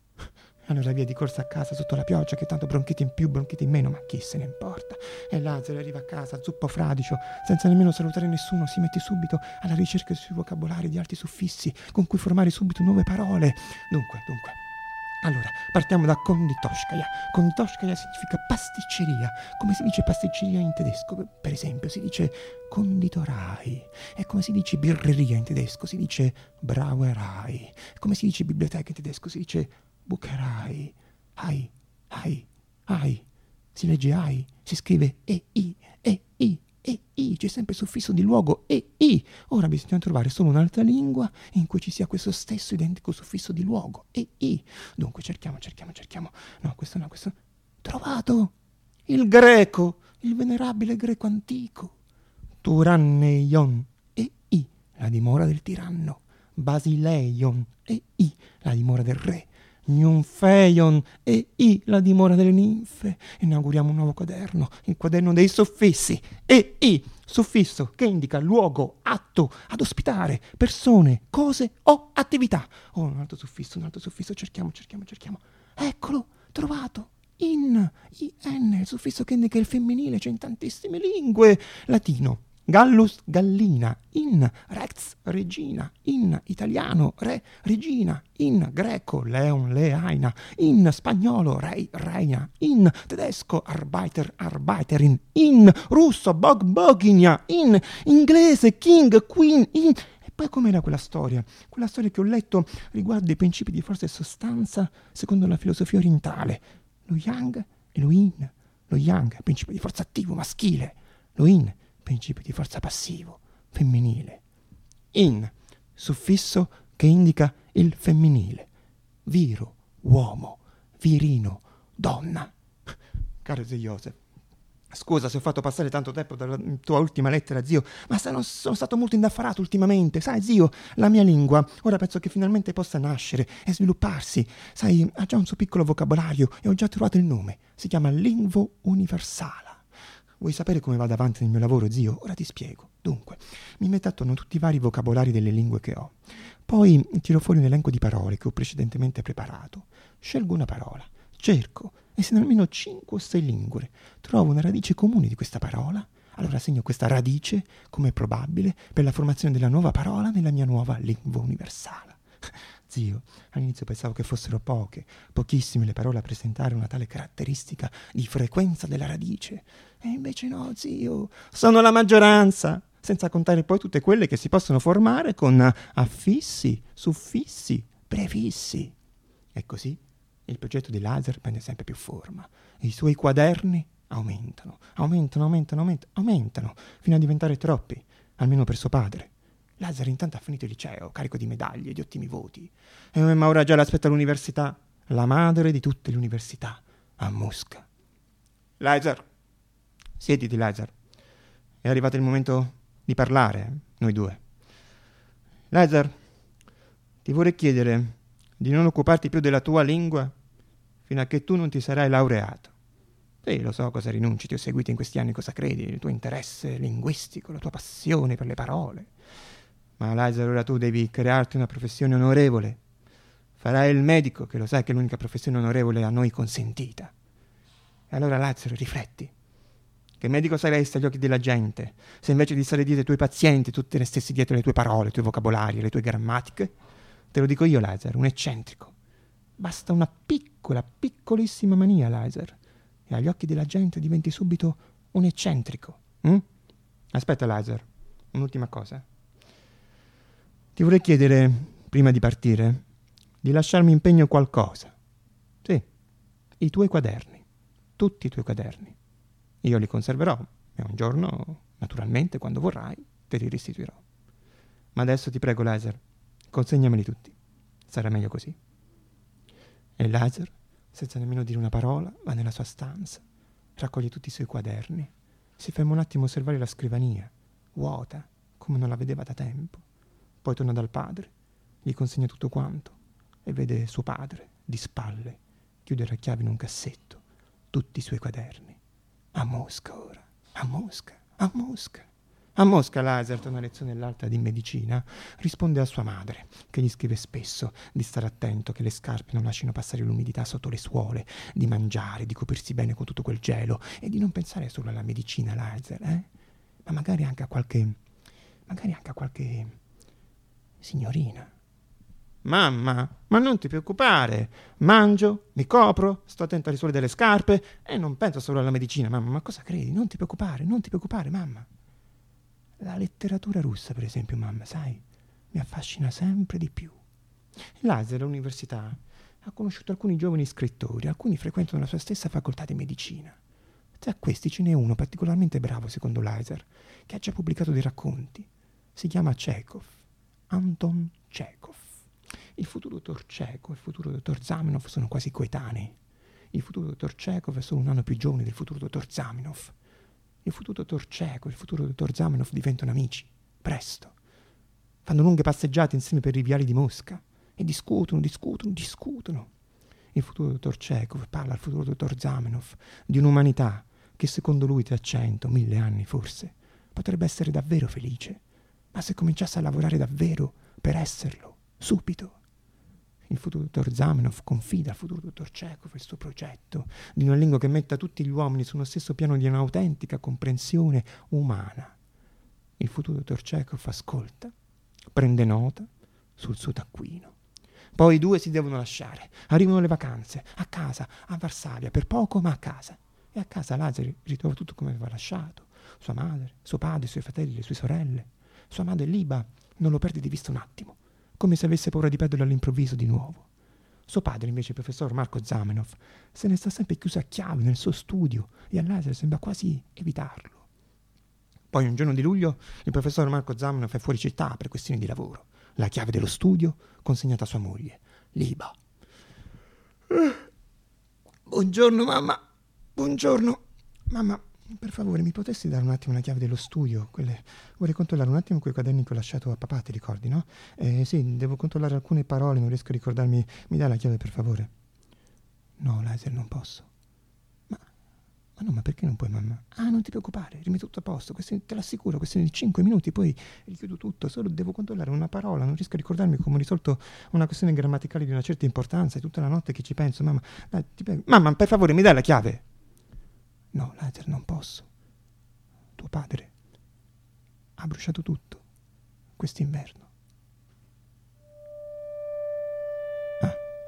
Speaker 1: Allora via di corsa a casa sotto la pioggia, che tanto bronchiti in più, bronchiti in meno, ma chi se ne importa. E Lazzaro arriva a casa, zuppo fradicio, senza nemmeno salutare nessuno, si mette subito alla ricerca sui vocabolari di altri suffissi con cui formare subito nuove parole. Dunque, dunque. Allora, partiamo da Konditoshkaya. Konditoshkaya significa pasticceria. Come si dice pasticceria in tedesco? Per esempio, si dice Konditorei. E come si dice birreria in tedesco? Si dice Brauerei. Come si dice biblioteca in tedesco? Si dice Bucherei. Ai, ai, ai. Si legge ai, si scrive E-I, E-I, E-I. C'è sempre il suffisso di luogo E-I. Ora bisogna trovare solo un'altra lingua in cui ci sia questo stesso identico suffisso di luogo E-I. Dunque cerchiamo, cerchiamo, cerchiamo. No, questo no, questo no. Trovato! Il greco, il venerabile greco antico. Turanneion E-I, la dimora del tiranno. Basileion E-I, la dimora del re. Nympheion E-I, la dimora delle ninfe. Inauguriamo un nuovo quaderno, il quaderno dei suffissi. E-I, suffisso che indica luogo, atto, ad ospitare, persone, cose o attività. Oh, un altro suffisso, un altro suffisso, cerchiamo, cerchiamo, cerchiamo. Eccolo, trovato. In, I-N, il suffisso che indica il femminile, c'è in tantissime lingue. Latino. Gallus, gallina, in, rex, regina, in, italiano, re, regina, in, greco, leon, leaina, in, spagnolo, rei, reina, in, tedesco, arbeiter, arbeiterin, in, russo, bog, boginia, in, inglese, king, queen, in. E poi com'era quella storia? Quella storia che ho letto riguardo i principi di forza e sostanza secondo la filosofia orientale. Lo yang e lo yin. Lo yang, principio di forza attivo, maschile. Lo yin, principio di forza passivo, femminile. In, suffisso che indica il femminile. Viro, uomo, virino, donna. Caro zio Joseph, scusa se ho fatto passare tanto tempo dalla tua ultima lettera, zio, ma sono, sono stato molto indaffarato ultimamente. Sai, zio, la mia lingua ora penso che finalmente possa nascere e svilupparsi. Sai, ha già un suo piccolo vocabolario e ho già trovato il nome. Si chiama Lingvo Universala. Vuoi sapere come vado avanti nel mio lavoro, zio? Ora ti spiego. Dunque, mi metto attorno tutti i vari vocabolari delle lingue che ho. Poi tiro fuori un elenco di parole che ho precedentemente preparato. Scelgo una parola, cerco, e se in almeno cinque o sei lingue trovo una radice comune di questa parola, allora segno questa radice come probabile per la formazione della nuova parola nella mia nuova lingua universale. Zio, all'inizio pensavo che fossero poche, pochissime le parole a presentare una tale caratteristica di frequenza della radice. E invece no, zio, sono la maggioranza, senza contare poi tutte quelle che si possono formare con affissi, suffissi, prefissi. E così il progetto di Laser prende sempre più forma e i suoi quaderni aumentano, aumentano, aumentano, aumentano, aumentano, fino a diventare troppi, almeno per suo padre. Lazzaro intanto ha finito il liceo, carico di medaglie, di ottimi voti. E ma ora già l'aspetta all'università, la madre di tutte le università, a Mosca. Lazzaro, siediti, Lazzaro. È arrivato il momento di parlare, noi due. Lazzaro, ti vorrei chiedere di non occuparti più della tua lingua fino a che tu non ti sarai laureato. Sì, lo so cosa rinunci, ti ho seguito in questi anni, cosa credi, il tuo interesse linguistico, la tua passione per le parole. Ma Lazzaro, ora tu devi crearti una professione onorevole, Farai il medico, che lo sai che è l'unica professione onorevole a noi consentita. E allora, Lazzaro, rifletti. Che medico saresti agli occhi della gente se invece di stare dietro ai tuoi pazienti tu te ne stessi dietro le tue parole, i tuoi vocabolari, le tue grammatiche? Te lo dico io, Lazzaro, un eccentrico. Basta una piccola, piccolissima mania, Lazzaro, e agli occhi della gente diventi subito un eccentrico. Hm? Aspetta, Lazzaro, un'ultima cosa. Ti vorrei chiedere, prima di partire, di lasciarmi impegno qualcosa. Sì, i tuoi quaderni, tutti i tuoi quaderni. Io li conserverò e un giorno, naturalmente, quando vorrai, te li restituirò. Ma adesso ti prego, Lazzaro, consegnameli tutti. Sarà meglio così. E Lazzaro, senza nemmeno dire una parola, va nella sua stanza, raccoglie tutti i suoi quaderni, si ferma un attimo a osservare la scrivania, vuota, come non la vedeva da tempo. Poi torna dal padre, gli consegna tutto quanto e vede suo padre, di spalle, chiudere a chiave in un cassetto tutti i suoi quaderni. A Mosca ora, a Mosca, a Mosca. A Mosca Lazzaro, da una lezione all'altra di medicina, risponde a sua madre, che gli scrive spesso di stare attento che le scarpe non lasciano passare l'umidità sotto le suole, di mangiare, di coprirsi bene con tutto quel gelo e di non pensare solo alla medicina, Lazzaro, eh? Ma magari anche a qualche, magari anche a qualche signorina. Mamma, ma non ti preoccupare, mangio, mi copro, sto attento alle suole delle scarpe e non penso solo alla medicina, mamma, ma cosa credi? Non ti preoccupare, non ti preoccupare, mamma. La letteratura russa, per esempio, mamma, sai, mi affascina sempre di più. Lazzaro all'università ha conosciuto alcuni giovani scrittori, alcuni frequentano la sua stessa facoltà di medicina. Tra questi ce n'è uno particolarmente bravo, secondo Lazzaro, che ha già pubblicato dei racconti. Si chiama Chekhov, Anton Chekhov. Il futuro dottor Chekhov e il futuro dottor Zamenhof sono quasi coetanei. Il futuro dottor Chekhov è solo un anno più giovane del futuro dottor Zamenhof. Il futuro dottor Chekhov e il futuro dottor Zamenhof diventano amici, presto. Fanno lunghe passeggiate insieme per i viali di Mosca e discutono, discutono, discutono. Il futuro dottor Chekhov parla al futuro dottor Zamenhof di un'umanità che secondo lui tra cento, mille anni forse potrebbe essere davvero felice, ma se cominciasse a lavorare davvero per esserlo, subito. Il futuro dottor Zamenhof confida al futuro dottor Chekhov il suo progetto di una lingua che metta tutti gli uomini sullo stesso piano di un'autentica comprensione umana. Il futuro dottor Chekhov ascolta, prende nota sul suo taccuino. Poi i due si devono lasciare. Arrivano le vacanze, a casa, a Varsavia, per poco ma a casa. E a casa Lazzaro ritrova tutto come aveva lasciato. Sua madre, suo padre, i suoi fratelli, le sue sorelle. Sua madre Liba non lo perde di vista un attimo, come se avesse paura di perderlo all'improvviso di nuovo. Suo padre, invece, il professor Marco Zamenhof, se ne sta sempre chiuso a chiave nel suo studio e a Lazzaro sembra quasi evitarlo. Poi un giorno di luglio il professor Marco Zamenhof è fuori città per questioni di lavoro. La chiave dello studio consegnata a sua moglie, Liba. Buongiorno, mamma. Buongiorno. Mamma, per favore, mi potessi dare un attimo la chiave dello studio? Quelle... Vorrei controllare un attimo quei quaderni che ho lasciato a papà, ti ricordi, no? Eh, sì, devo controllare alcune parole, non riesco a ricordarmi. Mi dai la chiave, per favore? No, Lazzaro, non posso. Ma... Ma no, ma perché non puoi, mamma? Ah, non ti preoccupare, rimetto tutto a posto. Questione, te l'assicuro, questione di cinque minuti, poi richiudo tutto. Solo devo controllare una parola, non riesco a ricordarmi come ho risolto una questione grammaticale di una certa importanza. È tutta la notte che ci penso, mamma. Dai, ti prego. Mamma, per favore, mi dai la chiave? No, Lazzaro, non posso. Tuo padre ha bruciato tutto quest'inverno. Ah.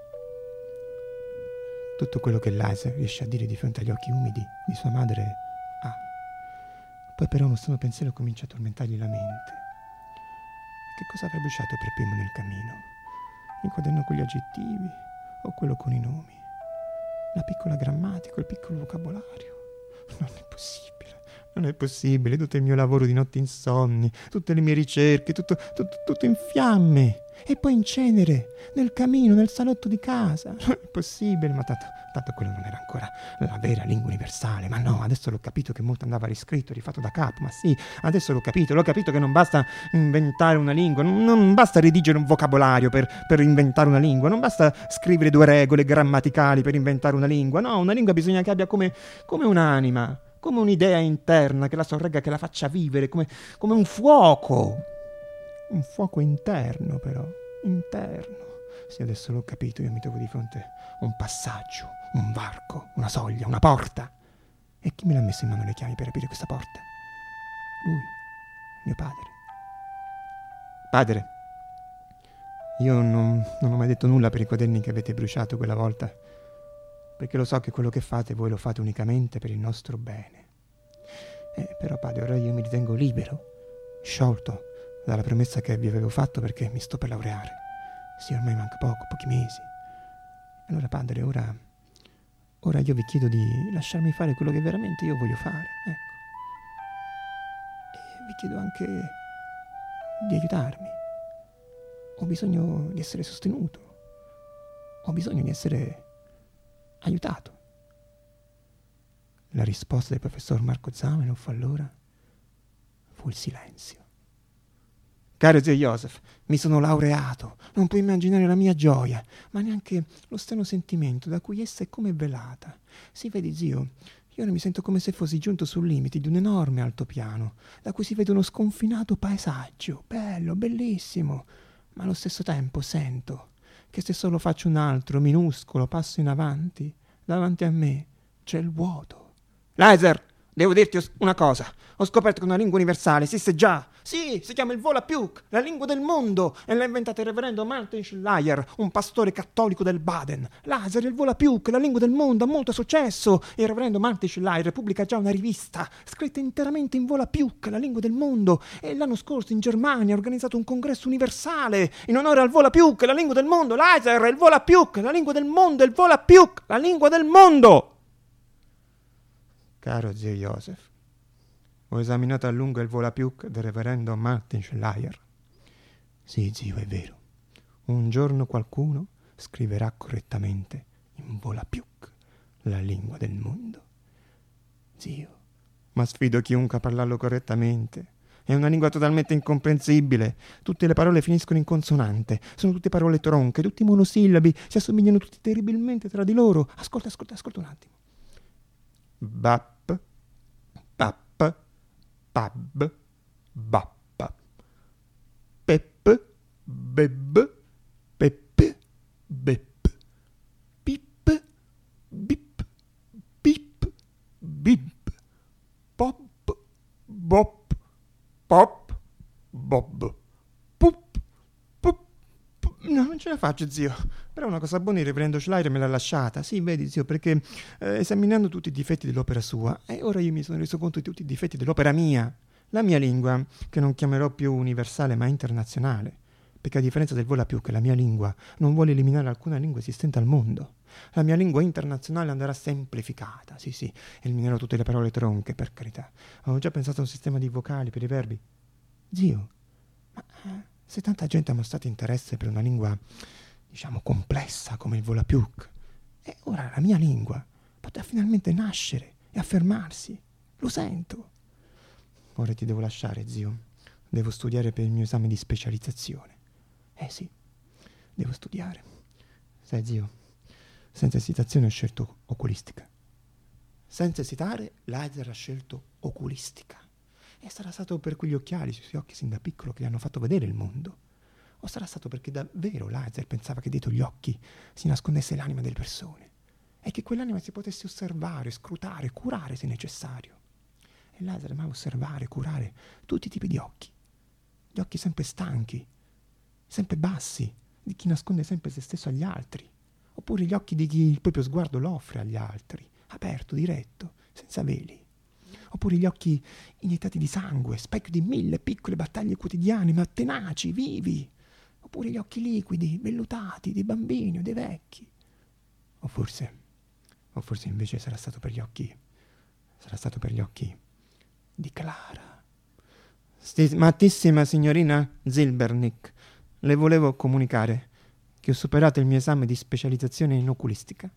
Speaker 1: Tutto quello che Lazzaro riesce a dire di fronte agli occhi umidi di sua madre ha. Ah. Poi però uno strano pensiero comincia a tormentargli la mente. Che cosa avrà bruciato per primo nel camino? Il quaderno con gli aggettivi o quello con i nomi? La piccola grammatica o il piccolo vocabolario? Non è possibile, non è possibile, tutto il mio lavoro di notti insonni, tutte le mie ricerche, tutto, tutto, tutto in fiamme e poi in cenere, nel camino, nel salotto di casa. Non è possibile, ma tanto, tanto quello non era ancora la vera lingua universale. Ma no, adesso l'ho capito che molto andava riscritto, rifatto da capo. Ma sì, adesso l'ho capito, l'ho capito che non basta inventare una lingua, non, non basta redigere un vocabolario per, per inventare una lingua, non basta scrivere due regole grammaticali per inventare una lingua. No, una lingua bisogna che abbia come, come un'anima, come un'idea interna che la sorregga, che la faccia vivere, come, come un fuoco. Un fuoco interno, però, interno. Sì, adesso l'ho capito, io mi trovo di fronte a un passaggio, un varco, una soglia, una porta. E chi me l'ha messo in mano le chiavi per aprire questa porta? Lui, mio padre. Padre, io non, non ho mai detto nulla per i quaderni che avete bruciato quella volta, perché lo so che quello che fate voi lo fate unicamente per il nostro bene. Eh, però padre, ora io mi ritengo libero, sciolto dalla promessa che vi avevo fatto, perché mi sto per laureare. Sì, ormai manca poco, pochi mesi. Allora padre, ora, ora io vi chiedo di lasciarmi fare quello che veramente io voglio fare, ecco. E vi chiedo anche di aiutarmi. Ho bisogno di essere sostenuto. Ho bisogno di essere aiutato. La risposta del professor Marco Zamenhof allora fu il silenzio. Caro zio Joseph, mi sono laureato. Non puoi immaginare la mia gioia, ma neanche lo strano sentimento da cui essa è come velata. Si vedi, zio, io ora mi sento come se fossi giunto sul limite di un enorme altopiano, da cui si vede uno sconfinato paesaggio, bello, bellissimo, ma allo stesso tempo sento che se solo faccio un altro minuscolo passo in avanti, davanti a me c'è il vuoto. Laser, devo dirti una cosa. Ho scoperto che una lingua universale esiste già. Sì, si chiama il Volapük, la lingua del mondo, e l'ha inventata il reverendo Martin Schleyer, un pastore cattolico del Baden. Laser, il Volapük, la lingua del mondo, ha molto successo. Il reverendo Martin Schleyer pubblica già una rivista scritta interamente in Volapük, la lingua del mondo, e l'anno scorso in Germania ha organizzato un congresso universale in onore al Volapük, la lingua del mondo. Laser, il Volapük, la lingua del mondo, il Volapük, la lingua del mondo. Caro zio Joseph, ho esaminato a lungo il Volapük del reverendo Martin Schleyer. Sì, zio, è vero. Un giorno qualcuno scriverà correttamente in Volapük, la lingua del mondo. Zio, ma sfido chiunque a parlarlo correttamente. È una lingua totalmente incomprensibile. Tutte le parole finiscono in consonante. Sono tutte parole tronche, tutti monosillabi. Si assomigliano tutti terribilmente tra di loro. Ascolta, ascolta, ascolta un attimo. Bap, pap, pab, bappa. Pep, beb, pep, bep. Pip, bip, pip, bip. Pop, bop, pop, bob. Pup, pup, pup. No, non ce la faccio, zio. Però una cosa buona il reverendo Schleyer me l'ha lasciata. Sì, vedi, zio, perché eh, esaminando tutti i difetti dell'opera sua, e ora io mi sono reso conto di tutti i difetti dell'opera mia. La mia lingua, che non chiamerò più universale ma internazionale, perché a differenza del Volapük, la mia lingua non vuole eliminare alcuna lingua esistente al mondo. La mia lingua internazionale andrà semplificata, sì sì, eliminerò tutte le parole tronche, per carità. Ho già pensato a un sistema di vocali per i verbi. Zio, ma eh, se tanta gente ha mostrato interesse per una lingua, diciamo, complessa come il Volapük, e ora la mia lingua potrà finalmente nascere e affermarsi. Lo sento. Ora ti devo lasciare, zio. Devo studiare per il mio esame di specializzazione. Eh sì, devo studiare. Sai, zio, senza esitazione ho scelto oculistica. Senza esitare, Laser ha scelto oculistica. E sarà stato per quegli occhiali sui suoi occhi sin da piccolo che gli hanno fatto vedere il mondo. O sarà stato perché davvero Laser pensava che dietro gli occhi si nascondesse l'anima delle persone e che quell'anima si potesse osservare, scrutare, curare se necessario. E Laser amava osservare, curare tutti i tipi di occhi. Gli occhi sempre stanchi, sempre bassi, di chi nasconde sempre se stesso agli altri, oppure gli occhi di chi il proprio sguardo lo offre agli altri, aperto, diretto, senza veli. Oppure gli occhi iniettati di sangue, specchio di mille piccole battaglie quotidiane, ma tenaci, vivi. Oppure gli occhi liquidi, vellutati, dei bambini o dei vecchi. O forse, o forse invece sarà stato per gli occhi, sarà stato per gli occhi di Clara. Stimatissima signorina Zilbernick, le volevo comunicare che ho superato il mio esame di specializzazione in oculistica.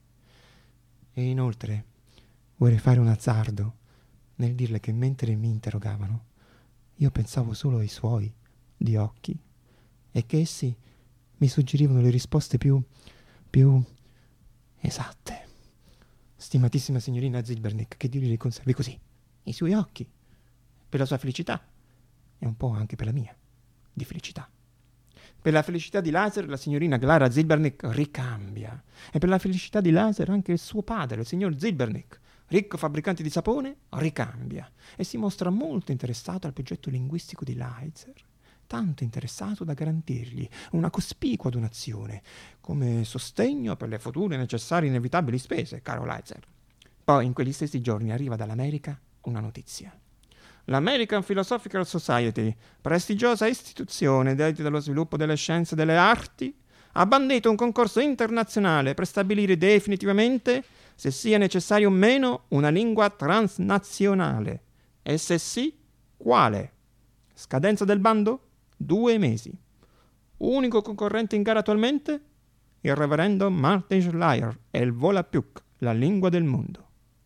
Speaker 1: E inoltre vorrei fare un azzardo nel dirle che mentre mi interrogavano io pensavo solo ai suoi di occhi e che essi mi suggerivano le risposte più più esatte. Stimatissima signorina Zilbernick, che Dio li conservi così, i suoi occhi, per la sua felicità e un po' anche per la mia di felicità. Per la felicità di Laser la signorina Clara Zilbernick ricambia. E per la felicità di Laser anche il suo padre, il signor Zilbernick, ricco fabbricante di sapone, ricambia. E si mostra molto interessato al progetto linguistico di Laser. Tanto interessato da garantirgli una cospicua donazione come sostegno per le future necessarie inevitabili spese, caro Laser. Poi in quegli stessi giorni arriva dall'America una notizia. L'American Philosophical Society, prestigiosa istituzione dedita allo sviluppo delle scienze e delle arti, ha bandito un concorso internazionale per stabilire definitivamente se sia necessario o meno una lingua transnazionale e se sì, quale. Scadenza del bando? Due mesi. Unico concorrente in gara attualmente? Il reverendo Martin Schleyer e il Volapük, la lingua del mondo.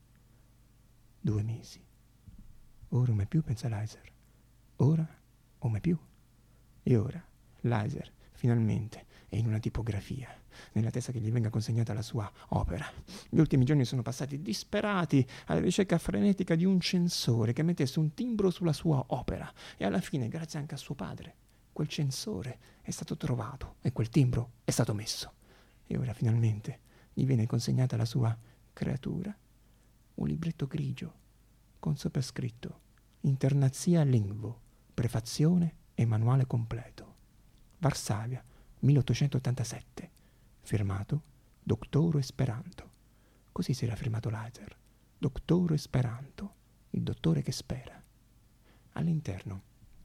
Speaker 1: Due mesi. Ora o mai più, pensa Laser. Ora o mai più. E ora Laser, finalmente, è in una tipografia, nella testa che gli venga consegnata la sua opera. Gli ultimi giorni sono passati disperati alla ricerca frenetica di un censore che mettesse un timbro sulla sua opera. E alla fine, grazie anche a suo padre, quel censore è stato trovato e quel timbro è stato messo. E ora finalmente gli viene consegnata la sua creatura. Un libretto grigio con sopra scritto Internazia Lingvo, prefazione e manuale completo. Varsavia, milleottocentottantasette. Firmato Doctoro Esperanto. Così si era firmato Laser. Doctoro Esperanto, il dottore che spera. All'interno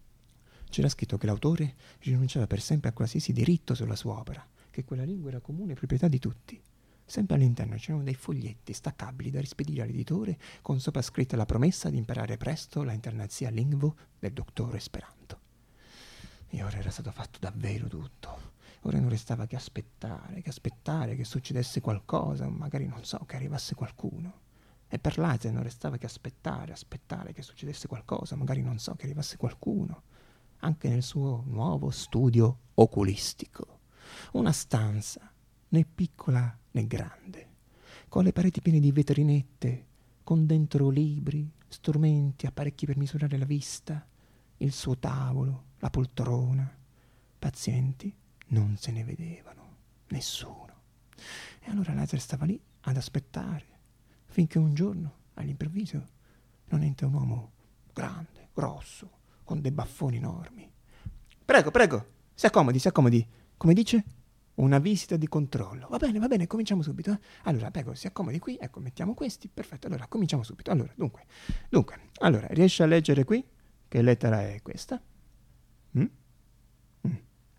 Speaker 1: c'era scritto che l'autore rinunciava per sempre a qualsiasi diritto sulla sua opera, che quella lingua era comune proprietà di tutti. Sempre all'interno c'erano dei foglietti staccabili da rispedire all'editore con sopra scritta la promessa di imparare presto la Internazia Lingvo del dottore Esperanto. E ora era stato fatto davvero tutto. Ora non restava che aspettare, che aspettare che succedesse qualcosa, magari non so, che arrivasse qualcuno. E per Laser non restava che aspettare, aspettare che succedesse qualcosa, magari non so, che arrivasse qualcuno. Anche nel suo nuovo studio oculistico. Una stanza, né piccola né grande, con le pareti piene di vetrinette, con dentro libri, strumenti, apparecchi per misurare la vista, il suo tavolo, la poltrona. Pazienti non se ne vedevano, nessuno. E allora Laser stava lì ad aspettare, finché un giorno, all'improvviso, non entra un uomo grande, grosso, con dei baffoni enormi. Prego, prego, si accomodi, si accomodi. Come dice? Una visita di controllo. Va bene, va bene, cominciamo subito. Eh? Allora, prego, si accomodi qui. Ecco, mettiamo questi. Perfetto, allora, cominciamo subito. Allora, dunque, dunque, allora, riesci a leggere qui? Che lettera è questa? Mm? Mm.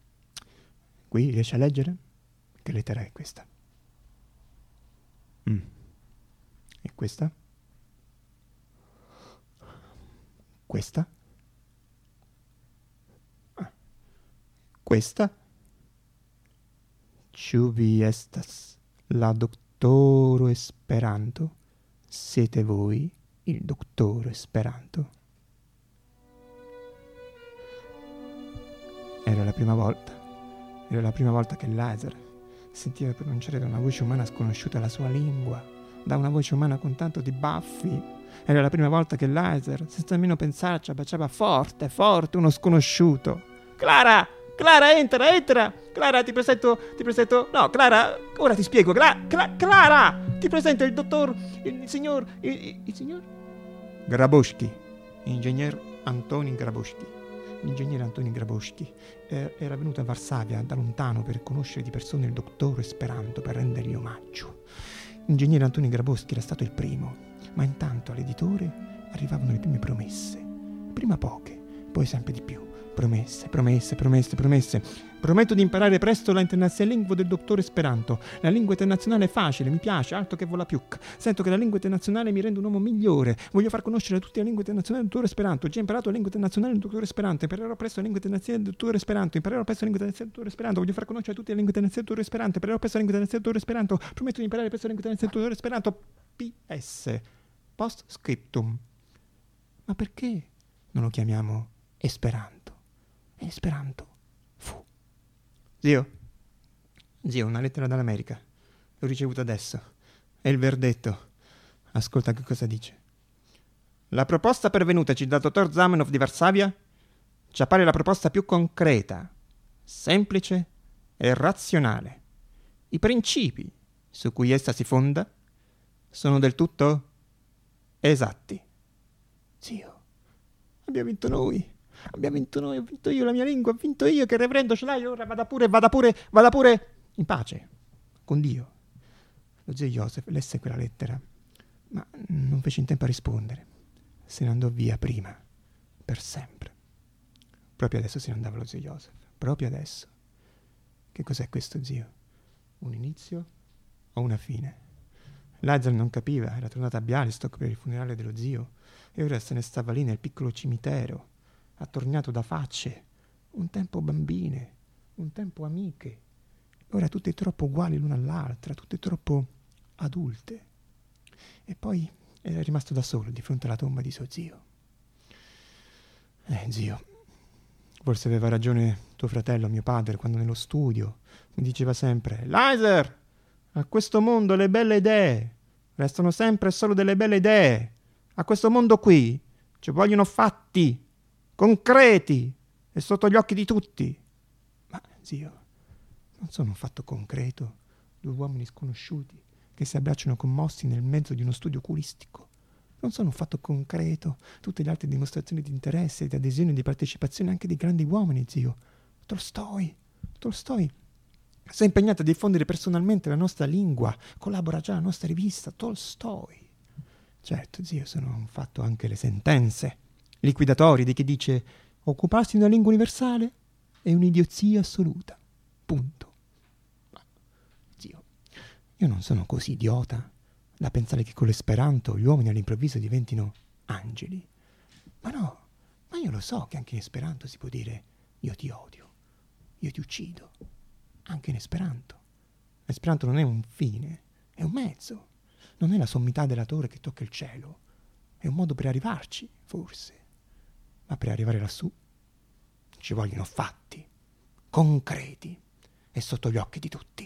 Speaker 1: Qui riesci a leggere? Che lettera è questa? Mm. E questa? Questa? Ah. Questa? Ĉu vi estas la doktoro Esperanto? Siete voi il dottore Esperanto? Era la prima volta, era la prima volta che Laser sentiva pronunciare da una voce umana sconosciuta la sua lingua, da una voce umana con tanto di baffi. Era la prima volta che Laser, senza nemmeno pensarci, abbracciava forte, forte uno sconosciuto. Clara! Clara, entra, entra! Clara, ti presento, ti presento... No, Clara, ora ti spiego. Cla- Cla- Clara! Ti presento il dottor... Il, il signor... Il, il, il signor? Grabowski. Ingegner Antonin Grabowski. L'ingegnere Antonin Grabowski eh, era venuto a Varsavia da lontano per conoscere di persona il dottore Esperanto, per rendergli omaggio. L'ingegnere Antonin Grabowski era stato il primo, ma intanto all'editore arrivavano le prime promesse. Prima poche, poi sempre di più. Promesse, promesse, promesse, promesse. Prometto di imparare presto la Internazia Lingvo del dottore Esperanto. La lingua internazionale è facile, mi piace, altro che Volapük. Sento che la lingua internazionale mi rende un uomo migliore. Voglio far conoscere a tutti la lingua internazionale del dottore Esperanto. Ho già imparato la lingua internazionale del dottore Esperanto. Imparerò presto la lingua internazionale del dottore Esperanto. Imparerò presto la lingua internazionale del dottore Esperanto. Voglio far conoscere a tutti la lingua internazionale del dottore Esperanto. Imparerò presto la lingua internazionale del dottore Esperanto. Prometto di imparare presto la lingua internazionale del dottore Esperanto. P S. Post scriptum. Ma perché non lo chiamiamo Esperanto? Esperanto fu. Zio, zio, una lettera dall'America. L'ho ricevuta adesso. È il verdetto. Ascolta che cosa dice. La proposta pervenutaci dal dottor Zamenhof di Varsavia ci appare la proposta più concreta, semplice e razionale. I principi su cui essa si fonda sono del tutto esatti. Zio, abbiamo vinto noi. Abbiamo vinto noi, ho vinto io la mia lingua, ho vinto io, che reverendo ce l'hai, ora vada pure, vada pure, vada pure in pace, con Dio. Lo zio Joseph lesse quella lettera, ma non fece in tempo a rispondere. Se ne andò via prima, per sempre. Proprio adesso se ne andava lo zio Joseph, proprio adesso. Che cos'è questo, zio? Un inizio o una fine? Lazzaro non capiva, era tornato a Bialystok per il funerale dello zio e ora se ne stava lì nel piccolo cimitero, attorniato da facce, un tempo bambine, un tempo amiche, ora tutte troppo uguali l'una all'altra, tutte troppo adulte. E poi era rimasto da solo di fronte alla tomba di suo zio. Eh, zio, forse aveva ragione tuo fratello, mio padre, quando nello studio mi diceva sempre: Laser, a questo mondo le belle idee restano sempre solo delle belle idee. A questo mondo qui ci vogliono fatti concreti e sotto gli occhi di tutti. Ma, zio, non sono un fatto concreto due uomini sconosciuti che si abbracciano commossi nel mezzo di uno studio oculistico. Non sono un fatto concreto tutte le altre dimostrazioni di interesse, di adesione e di partecipazione anche di grandi uomini, zio. Tolstoi, Tolstoi si è impegnato a diffondere personalmente la nostra lingua, collabora già alla nostra rivista, Tolstoi. Certo, zio, sono un fatto anche le sentenze liquidatori di chi dice: occuparsi di una lingua universale è un'idiozia assoluta. Punto. Ma, zio, io non sono così idiota da pensare che con l'esperanto gli uomini all'improvviso diventino angeli. Ma no, ma io lo so che anche in esperanto si può dire: io ti odio, io ti uccido. Anche in esperanto. L'esperanto non è un fine, è un mezzo. Non è la sommità della torre che tocca il cielo. È un modo per arrivarci, forse. Ma per arrivare lassù ci vogliono fatti, concreti e sotto gli occhi di tutti.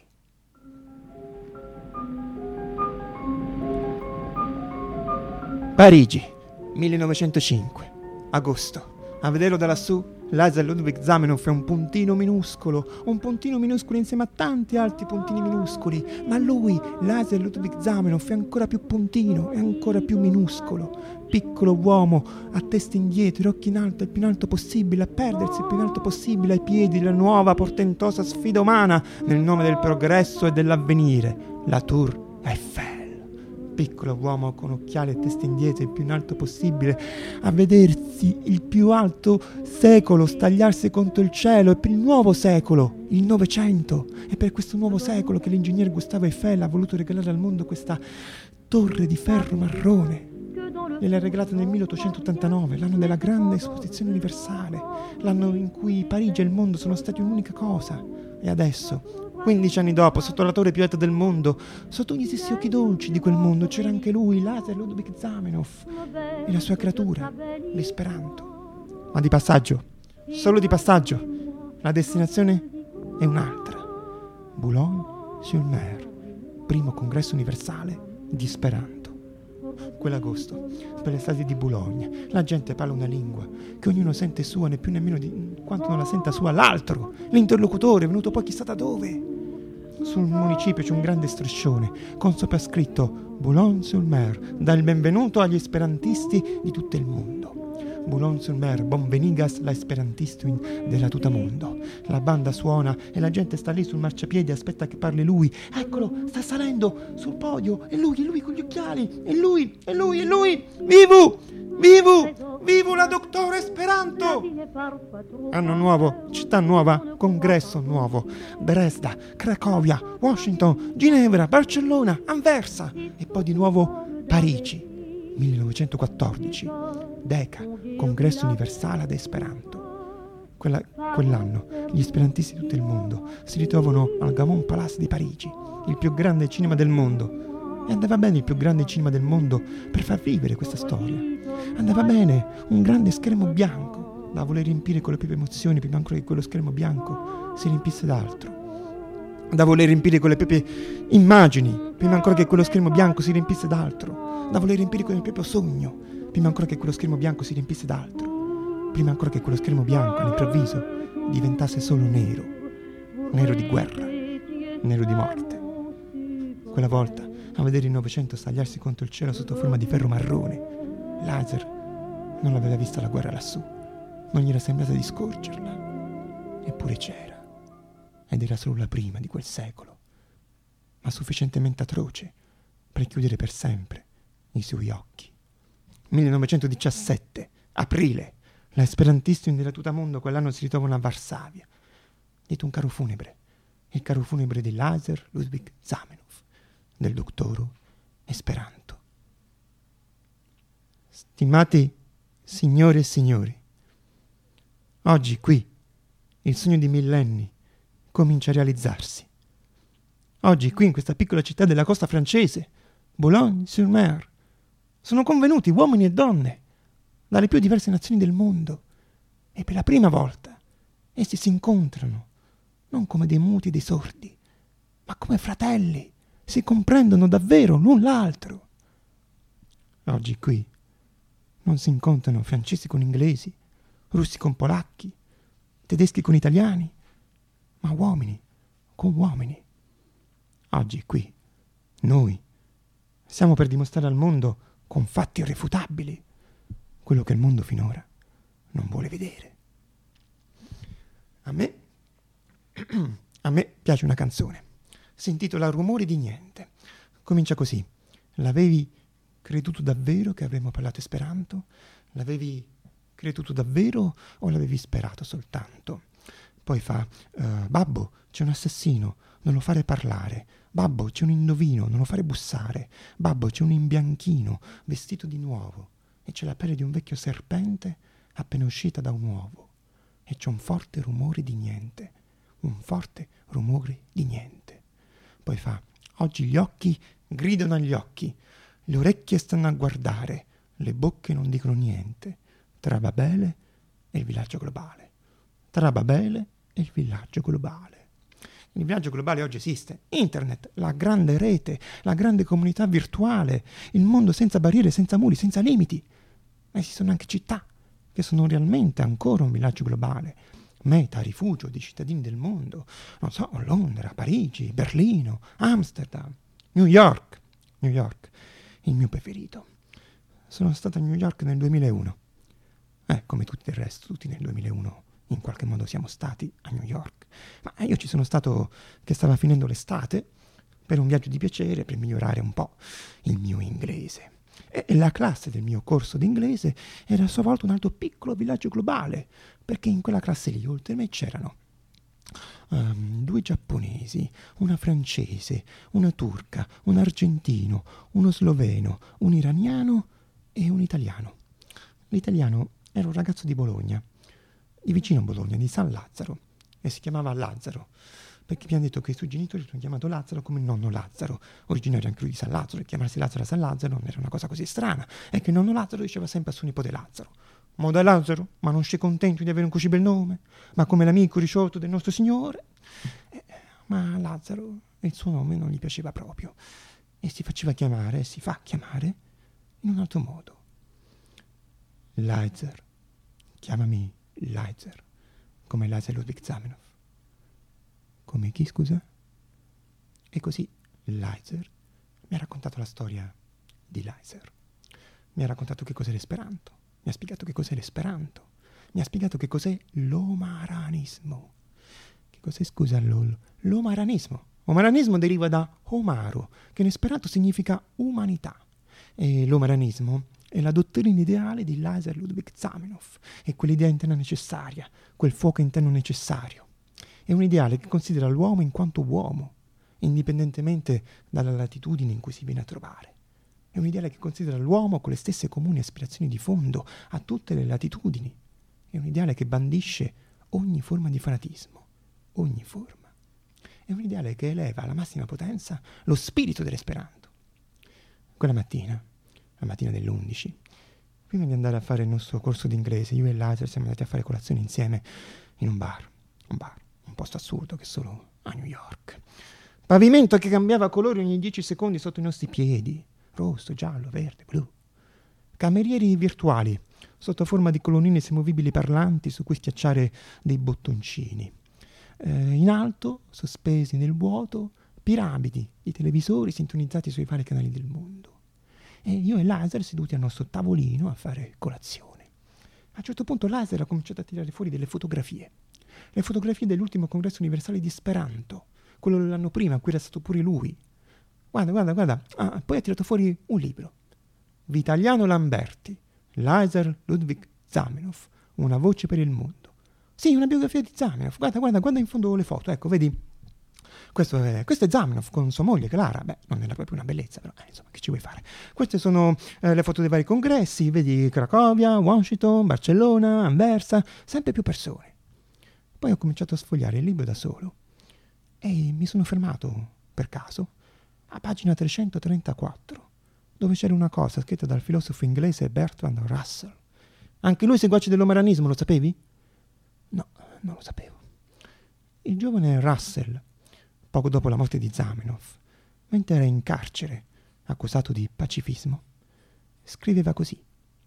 Speaker 1: Parigi, millenovecentocinque, agosto. A vederlo da lassù, Lazer Ludwig Zamenhof è un puntino minuscolo, un puntino minuscolo insieme a tanti altri puntini minuscoli, ma lui, Lazer Ludwig Zamenhof, è ancora più puntino, è ancora più minuscolo. Piccolo uomo, a testa indietro, occhi in alto, il più in alto possibile, a perdersi il più in alto possibile ai piedi della nuova portentosa sfida umana nel nome del progresso e dell'avvenire, la Tour Eiffel. Piccolo uomo con occhiali e testa indietro il più in alto possibile, a vedersi il più alto secolo stagliarsi contro il cielo, e per il nuovo secolo, il Novecento. È per questo nuovo secolo che l'ingegnere Gustavo Eiffel ha voluto regalare al mondo questa torre di ferro marrone. Gliel'ha regalata nel milleottocentottantanove, l'anno della grande esposizione universale, l'anno in cui Parigi e il mondo sono stati un'unica cosa. E adesso, quindici anni dopo, sotto la torre più alta del mondo, sotto gli stessi occhi dolci di quel mondo, c'era anche lui, Lazer Ludwig Zamenhof, e la sua creatura, l'esperanto. Ma di passaggio, solo di passaggio. La destinazione è un'altra. Boulogne-sur-Mer, primo congresso universale di Esperanto. Quell'agosto, per le strade di Bologna, la gente parla una lingua che ognuno sente sua, né più nemmeno di quanto non la senta sua l'altro. L'interlocutore è venuto poi chissà da dove. Sul municipio c'è un grande striscione con sopra scritto Boulogne-sur-Mer, dà il benvenuto agli esperantisti di tutto il mondo. Boulogne-sur-Mer, bonvenigas la esperantistuin della tuta mondo. La banda suona e la gente sta lì sul marciapiede e aspetta che parli lui. Eccolo, sta salendo sul podio, è lui, è lui con gli occhiali, è lui, è lui, è lui. Vivu, vivu, vivu la dottore Esperanto. Anno nuovo, città nuova, congresso nuovo. Dresda, Cracovia, Washington, Ginevra, Barcellona, Anversa e poi di nuovo Parigi. millenovecentoquattordici, Deca, congresso universale ad Esperanto. Quella, quell'anno gli esperantisti di tutto il mondo si ritrovano al Gaumont Palace di Parigi, il più grande cinema del mondo. E andava bene il più grande cinema del mondo per far vivere questa storia. Andava bene un grande schermo bianco da voler riempire con le proprie emozioni prima ancora che quello schermo bianco si riempisse d'altro. Da voler riempire con le proprie immagini prima ancora che quello schermo bianco si riempisse d'altro. Da voler riempire con il proprio sogno prima ancora che quello schermo bianco si riempisse d'altro. Prima ancora che quello schermo bianco all'improvviso diventasse solo nero, nero di guerra, nero di morte. Quella volta, a vedere il Novecento stagliarsi contro il cielo sotto forma di ferro marrone, Laser non l'aveva vista la guerra lassù, non gli era sembrata di scorgerla. Eppure c'era, ed era solo la prima di quel secolo, ma sufficientemente atroce per chiudere per sempre i suoi occhi. millenovecentodiciassette, aprile, l'esperantisto della tutamondo quell'anno si ritrovano a Varsavia, dietro un carro funebre, il carro funebre di Lazar Ludwig Zamenhof, del dottoro Esperanto. Stimati signore e signori, oggi qui il sogno di millenni comincia a realizzarsi. Oggi qui in questa piccola città della costa francese, Boulogne-sur-Mer, sono convenuti uomini e donne dalle più diverse nazioni del mondo e per la prima volta essi si incontrano non come dei muti e dei sordi, ma come fratelli, si comprendono davvero l'un l'altro. Oggi qui non si incontrano francesi con inglesi, russi con polacchi, tedeschi con italiani, ma uomini con uomini. Oggi qui noi stiamo per dimostrare al mondo con fatti irrefutabili quello che il mondo finora non vuole vedere. A me a me piace una canzone, si intitola Rumori di niente. Comincia così: l'avevi creduto davvero che avremmo parlato esperanto? L'avevi creduto davvero o l'avevi sperato soltanto? Poi fa uh, babbo, c'è un assassino, non lo fare parlare. Babbo, c'è un indovino, non lo fare bussare. Babbo, c'è un imbianchino vestito di nuovo e c'è la pelle di un vecchio serpente appena uscita da un uovo e c'è un forte rumore di niente, un forte rumore di niente. Poi fa: oggi gli occhi gridano agli occhi, le orecchie stanno a guardare, le bocche non dicono niente. Tra Babele e il villaggio globale. Tra Babele e il villaggio globale. Il villaggio globale oggi esiste. Internet, la grande rete, la grande comunità virtuale, il mondo senza barriere, senza muri, senza limiti. Ma esistono anche città che sono realmente ancora un villaggio globale. Meta, rifugio di cittadini del mondo. Non so, Londra, Parigi, Berlino, Amsterdam, New York. New York, il mio preferito. Sono stato a New York nel duemilauno. Eh, come tutti del resto, tutti nel duemilauno in qualche modo siamo stati a New York. Ma io ci sono stato che stava finendo l'estate per un viaggio di piacere, per migliorare un po' il mio inglese. E la classe del mio corso d'inglese era a sua volta un altro piccolo villaggio globale, perché in quella classe lì, oltre a me, c'erano um, due giapponesi, una francese, una turca, un argentino, uno sloveno, un iraniano e un italiano. L'italiano era un ragazzo di Bologna, di vicino a Bologna, di San Lazzaro, e si chiamava Lazzaro, perché mi hanno detto che i suoi genitori l'hanno chiamato Lazzaro come il nonno Lazzaro, originario anche lui di San Lazzaro, e chiamarsi Lazzaro a San Lazzaro non era una cosa così strana, e che il nonno Lazzaro diceva sempre a suo nipote Lazzaro: ma dai Lazzaro, ma non sei contento di avere un così bel nome? Ma come l'amico risorto del nostro Signore? Eh, ma Lazzaro, il suo nome non gli piaceva proprio, e si faceva chiamare, si fa chiamare, in un altro modo. Lazer, chiamami Lazer, come Lazar Ludwig Zamenhof. Come chi, scusa? E così Lazer mi ha raccontato la storia di Lazer. Mi ha raccontato che cos'è l'esperanto, mi ha spiegato che cos'è l'esperanto, mi ha spiegato che cos'è l'omaranismo. Che cos'è, scusa, l'ol? L'omaranismo. Omaranismo deriva da omaro, che in esperanto significa umanità. E l'omaranismo è la dottrina ideale di Lazar Ludwig Zamenhof, è quell'idea interna necessaria, quel fuoco interno necessario. È un ideale che considera l'uomo in quanto uomo, indipendentemente dalla latitudine in cui si viene a trovare. È un ideale che considera l'uomo con le stesse comuni aspirazioni di fondo a tutte le latitudini. È un ideale che bandisce ogni forma di fanatismo, ogni forma. È un ideale che eleva alla massima potenza lo spirito dell'esperanto. Quella mattina, la mattina dell'undici, prima di andare a fare il nostro corso d'inglese, io e Lazer siamo andati a fare colazione insieme in un bar, un bar, un posto assurdo che è solo a New York. Pavimento che cambiava colore ogni dieci secondi sotto i nostri piedi, rosso, giallo, verde, blu. Camerieri virtuali, sotto forma di colonnine semovibili parlanti su cui schiacciare dei bottoncini. Eh, in alto, sospesi nel vuoto, piramidi di televisori sintonizzati sui vari canali del mondo. E io e Laser seduti al nostro tavolino a fare colazione. A un certo punto Laser ha cominciato a tirare fuori delle fotografie. Le fotografie dell'ultimo congresso universale di Esperanto, quello dell'anno prima, a cui era stato pure lui. Guarda, guarda, guarda. Ah, poi ha tirato fuori un libro. Vitaliano Lamberti, Laser Ludwig Zamenhof, una voce per il mondo. Sì, una biografia di Zamenhof. Guarda, guarda, guarda in fondo le foto. Ecco, vedi? Questo è, questo è Zamenhof con sua moglie Clara. Beh, non era proprio una bellezza, però, eh, insomma, che ci vuoi fare? Queste sono eh, le foto dei vari congressi. Vedi Cracovia, Washington, Barcellona, Anversa, sempre più persone. Poi ho cominciato a sfogliare il libro da solo e mi sono fermato, per caso, a pagina trecentotrentaquattro, dove c'era una cosa scritta dal filosofo inglese Bertrand Russell. Anche lui seguace dell'omeranismo, lo sapevi? No, non lo sapevo. Il giovane Russell, poco dopo la morte di Zamenhof, mentre era in carcere, accusato di pacifismo, scriveva così.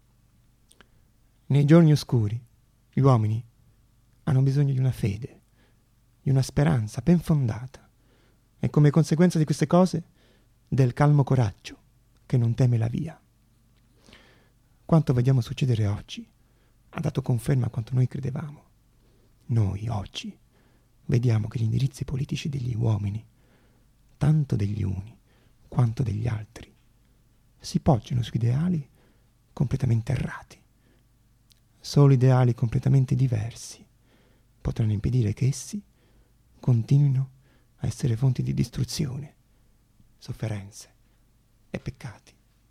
Speaker 1: Nei giorni oscuri, gli uomini hanno bisogno di una fede, di una speranza ben fondata e come conseguenza di queste cose del calmo coraggio che non teme la via. Quanto vediamo succedere oggi ha dato conferma a quanto noi credevamo. Noi oggi vediamo che gli indirizzi politici degli uomini, tanto degli uni quanto degli altri, si poggiano su ideali completamente errati. Solo ideali completamente diversi potranno impedire che essi continuino a essere fonti di distruzione, sofferenze e peccati.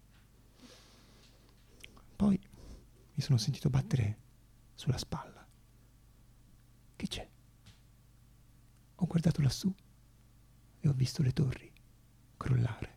Speaker 1: Poi mi sono sentito battere sulla spalla. Che c'è? Ho guardato lassù e ho visto le torri crollare.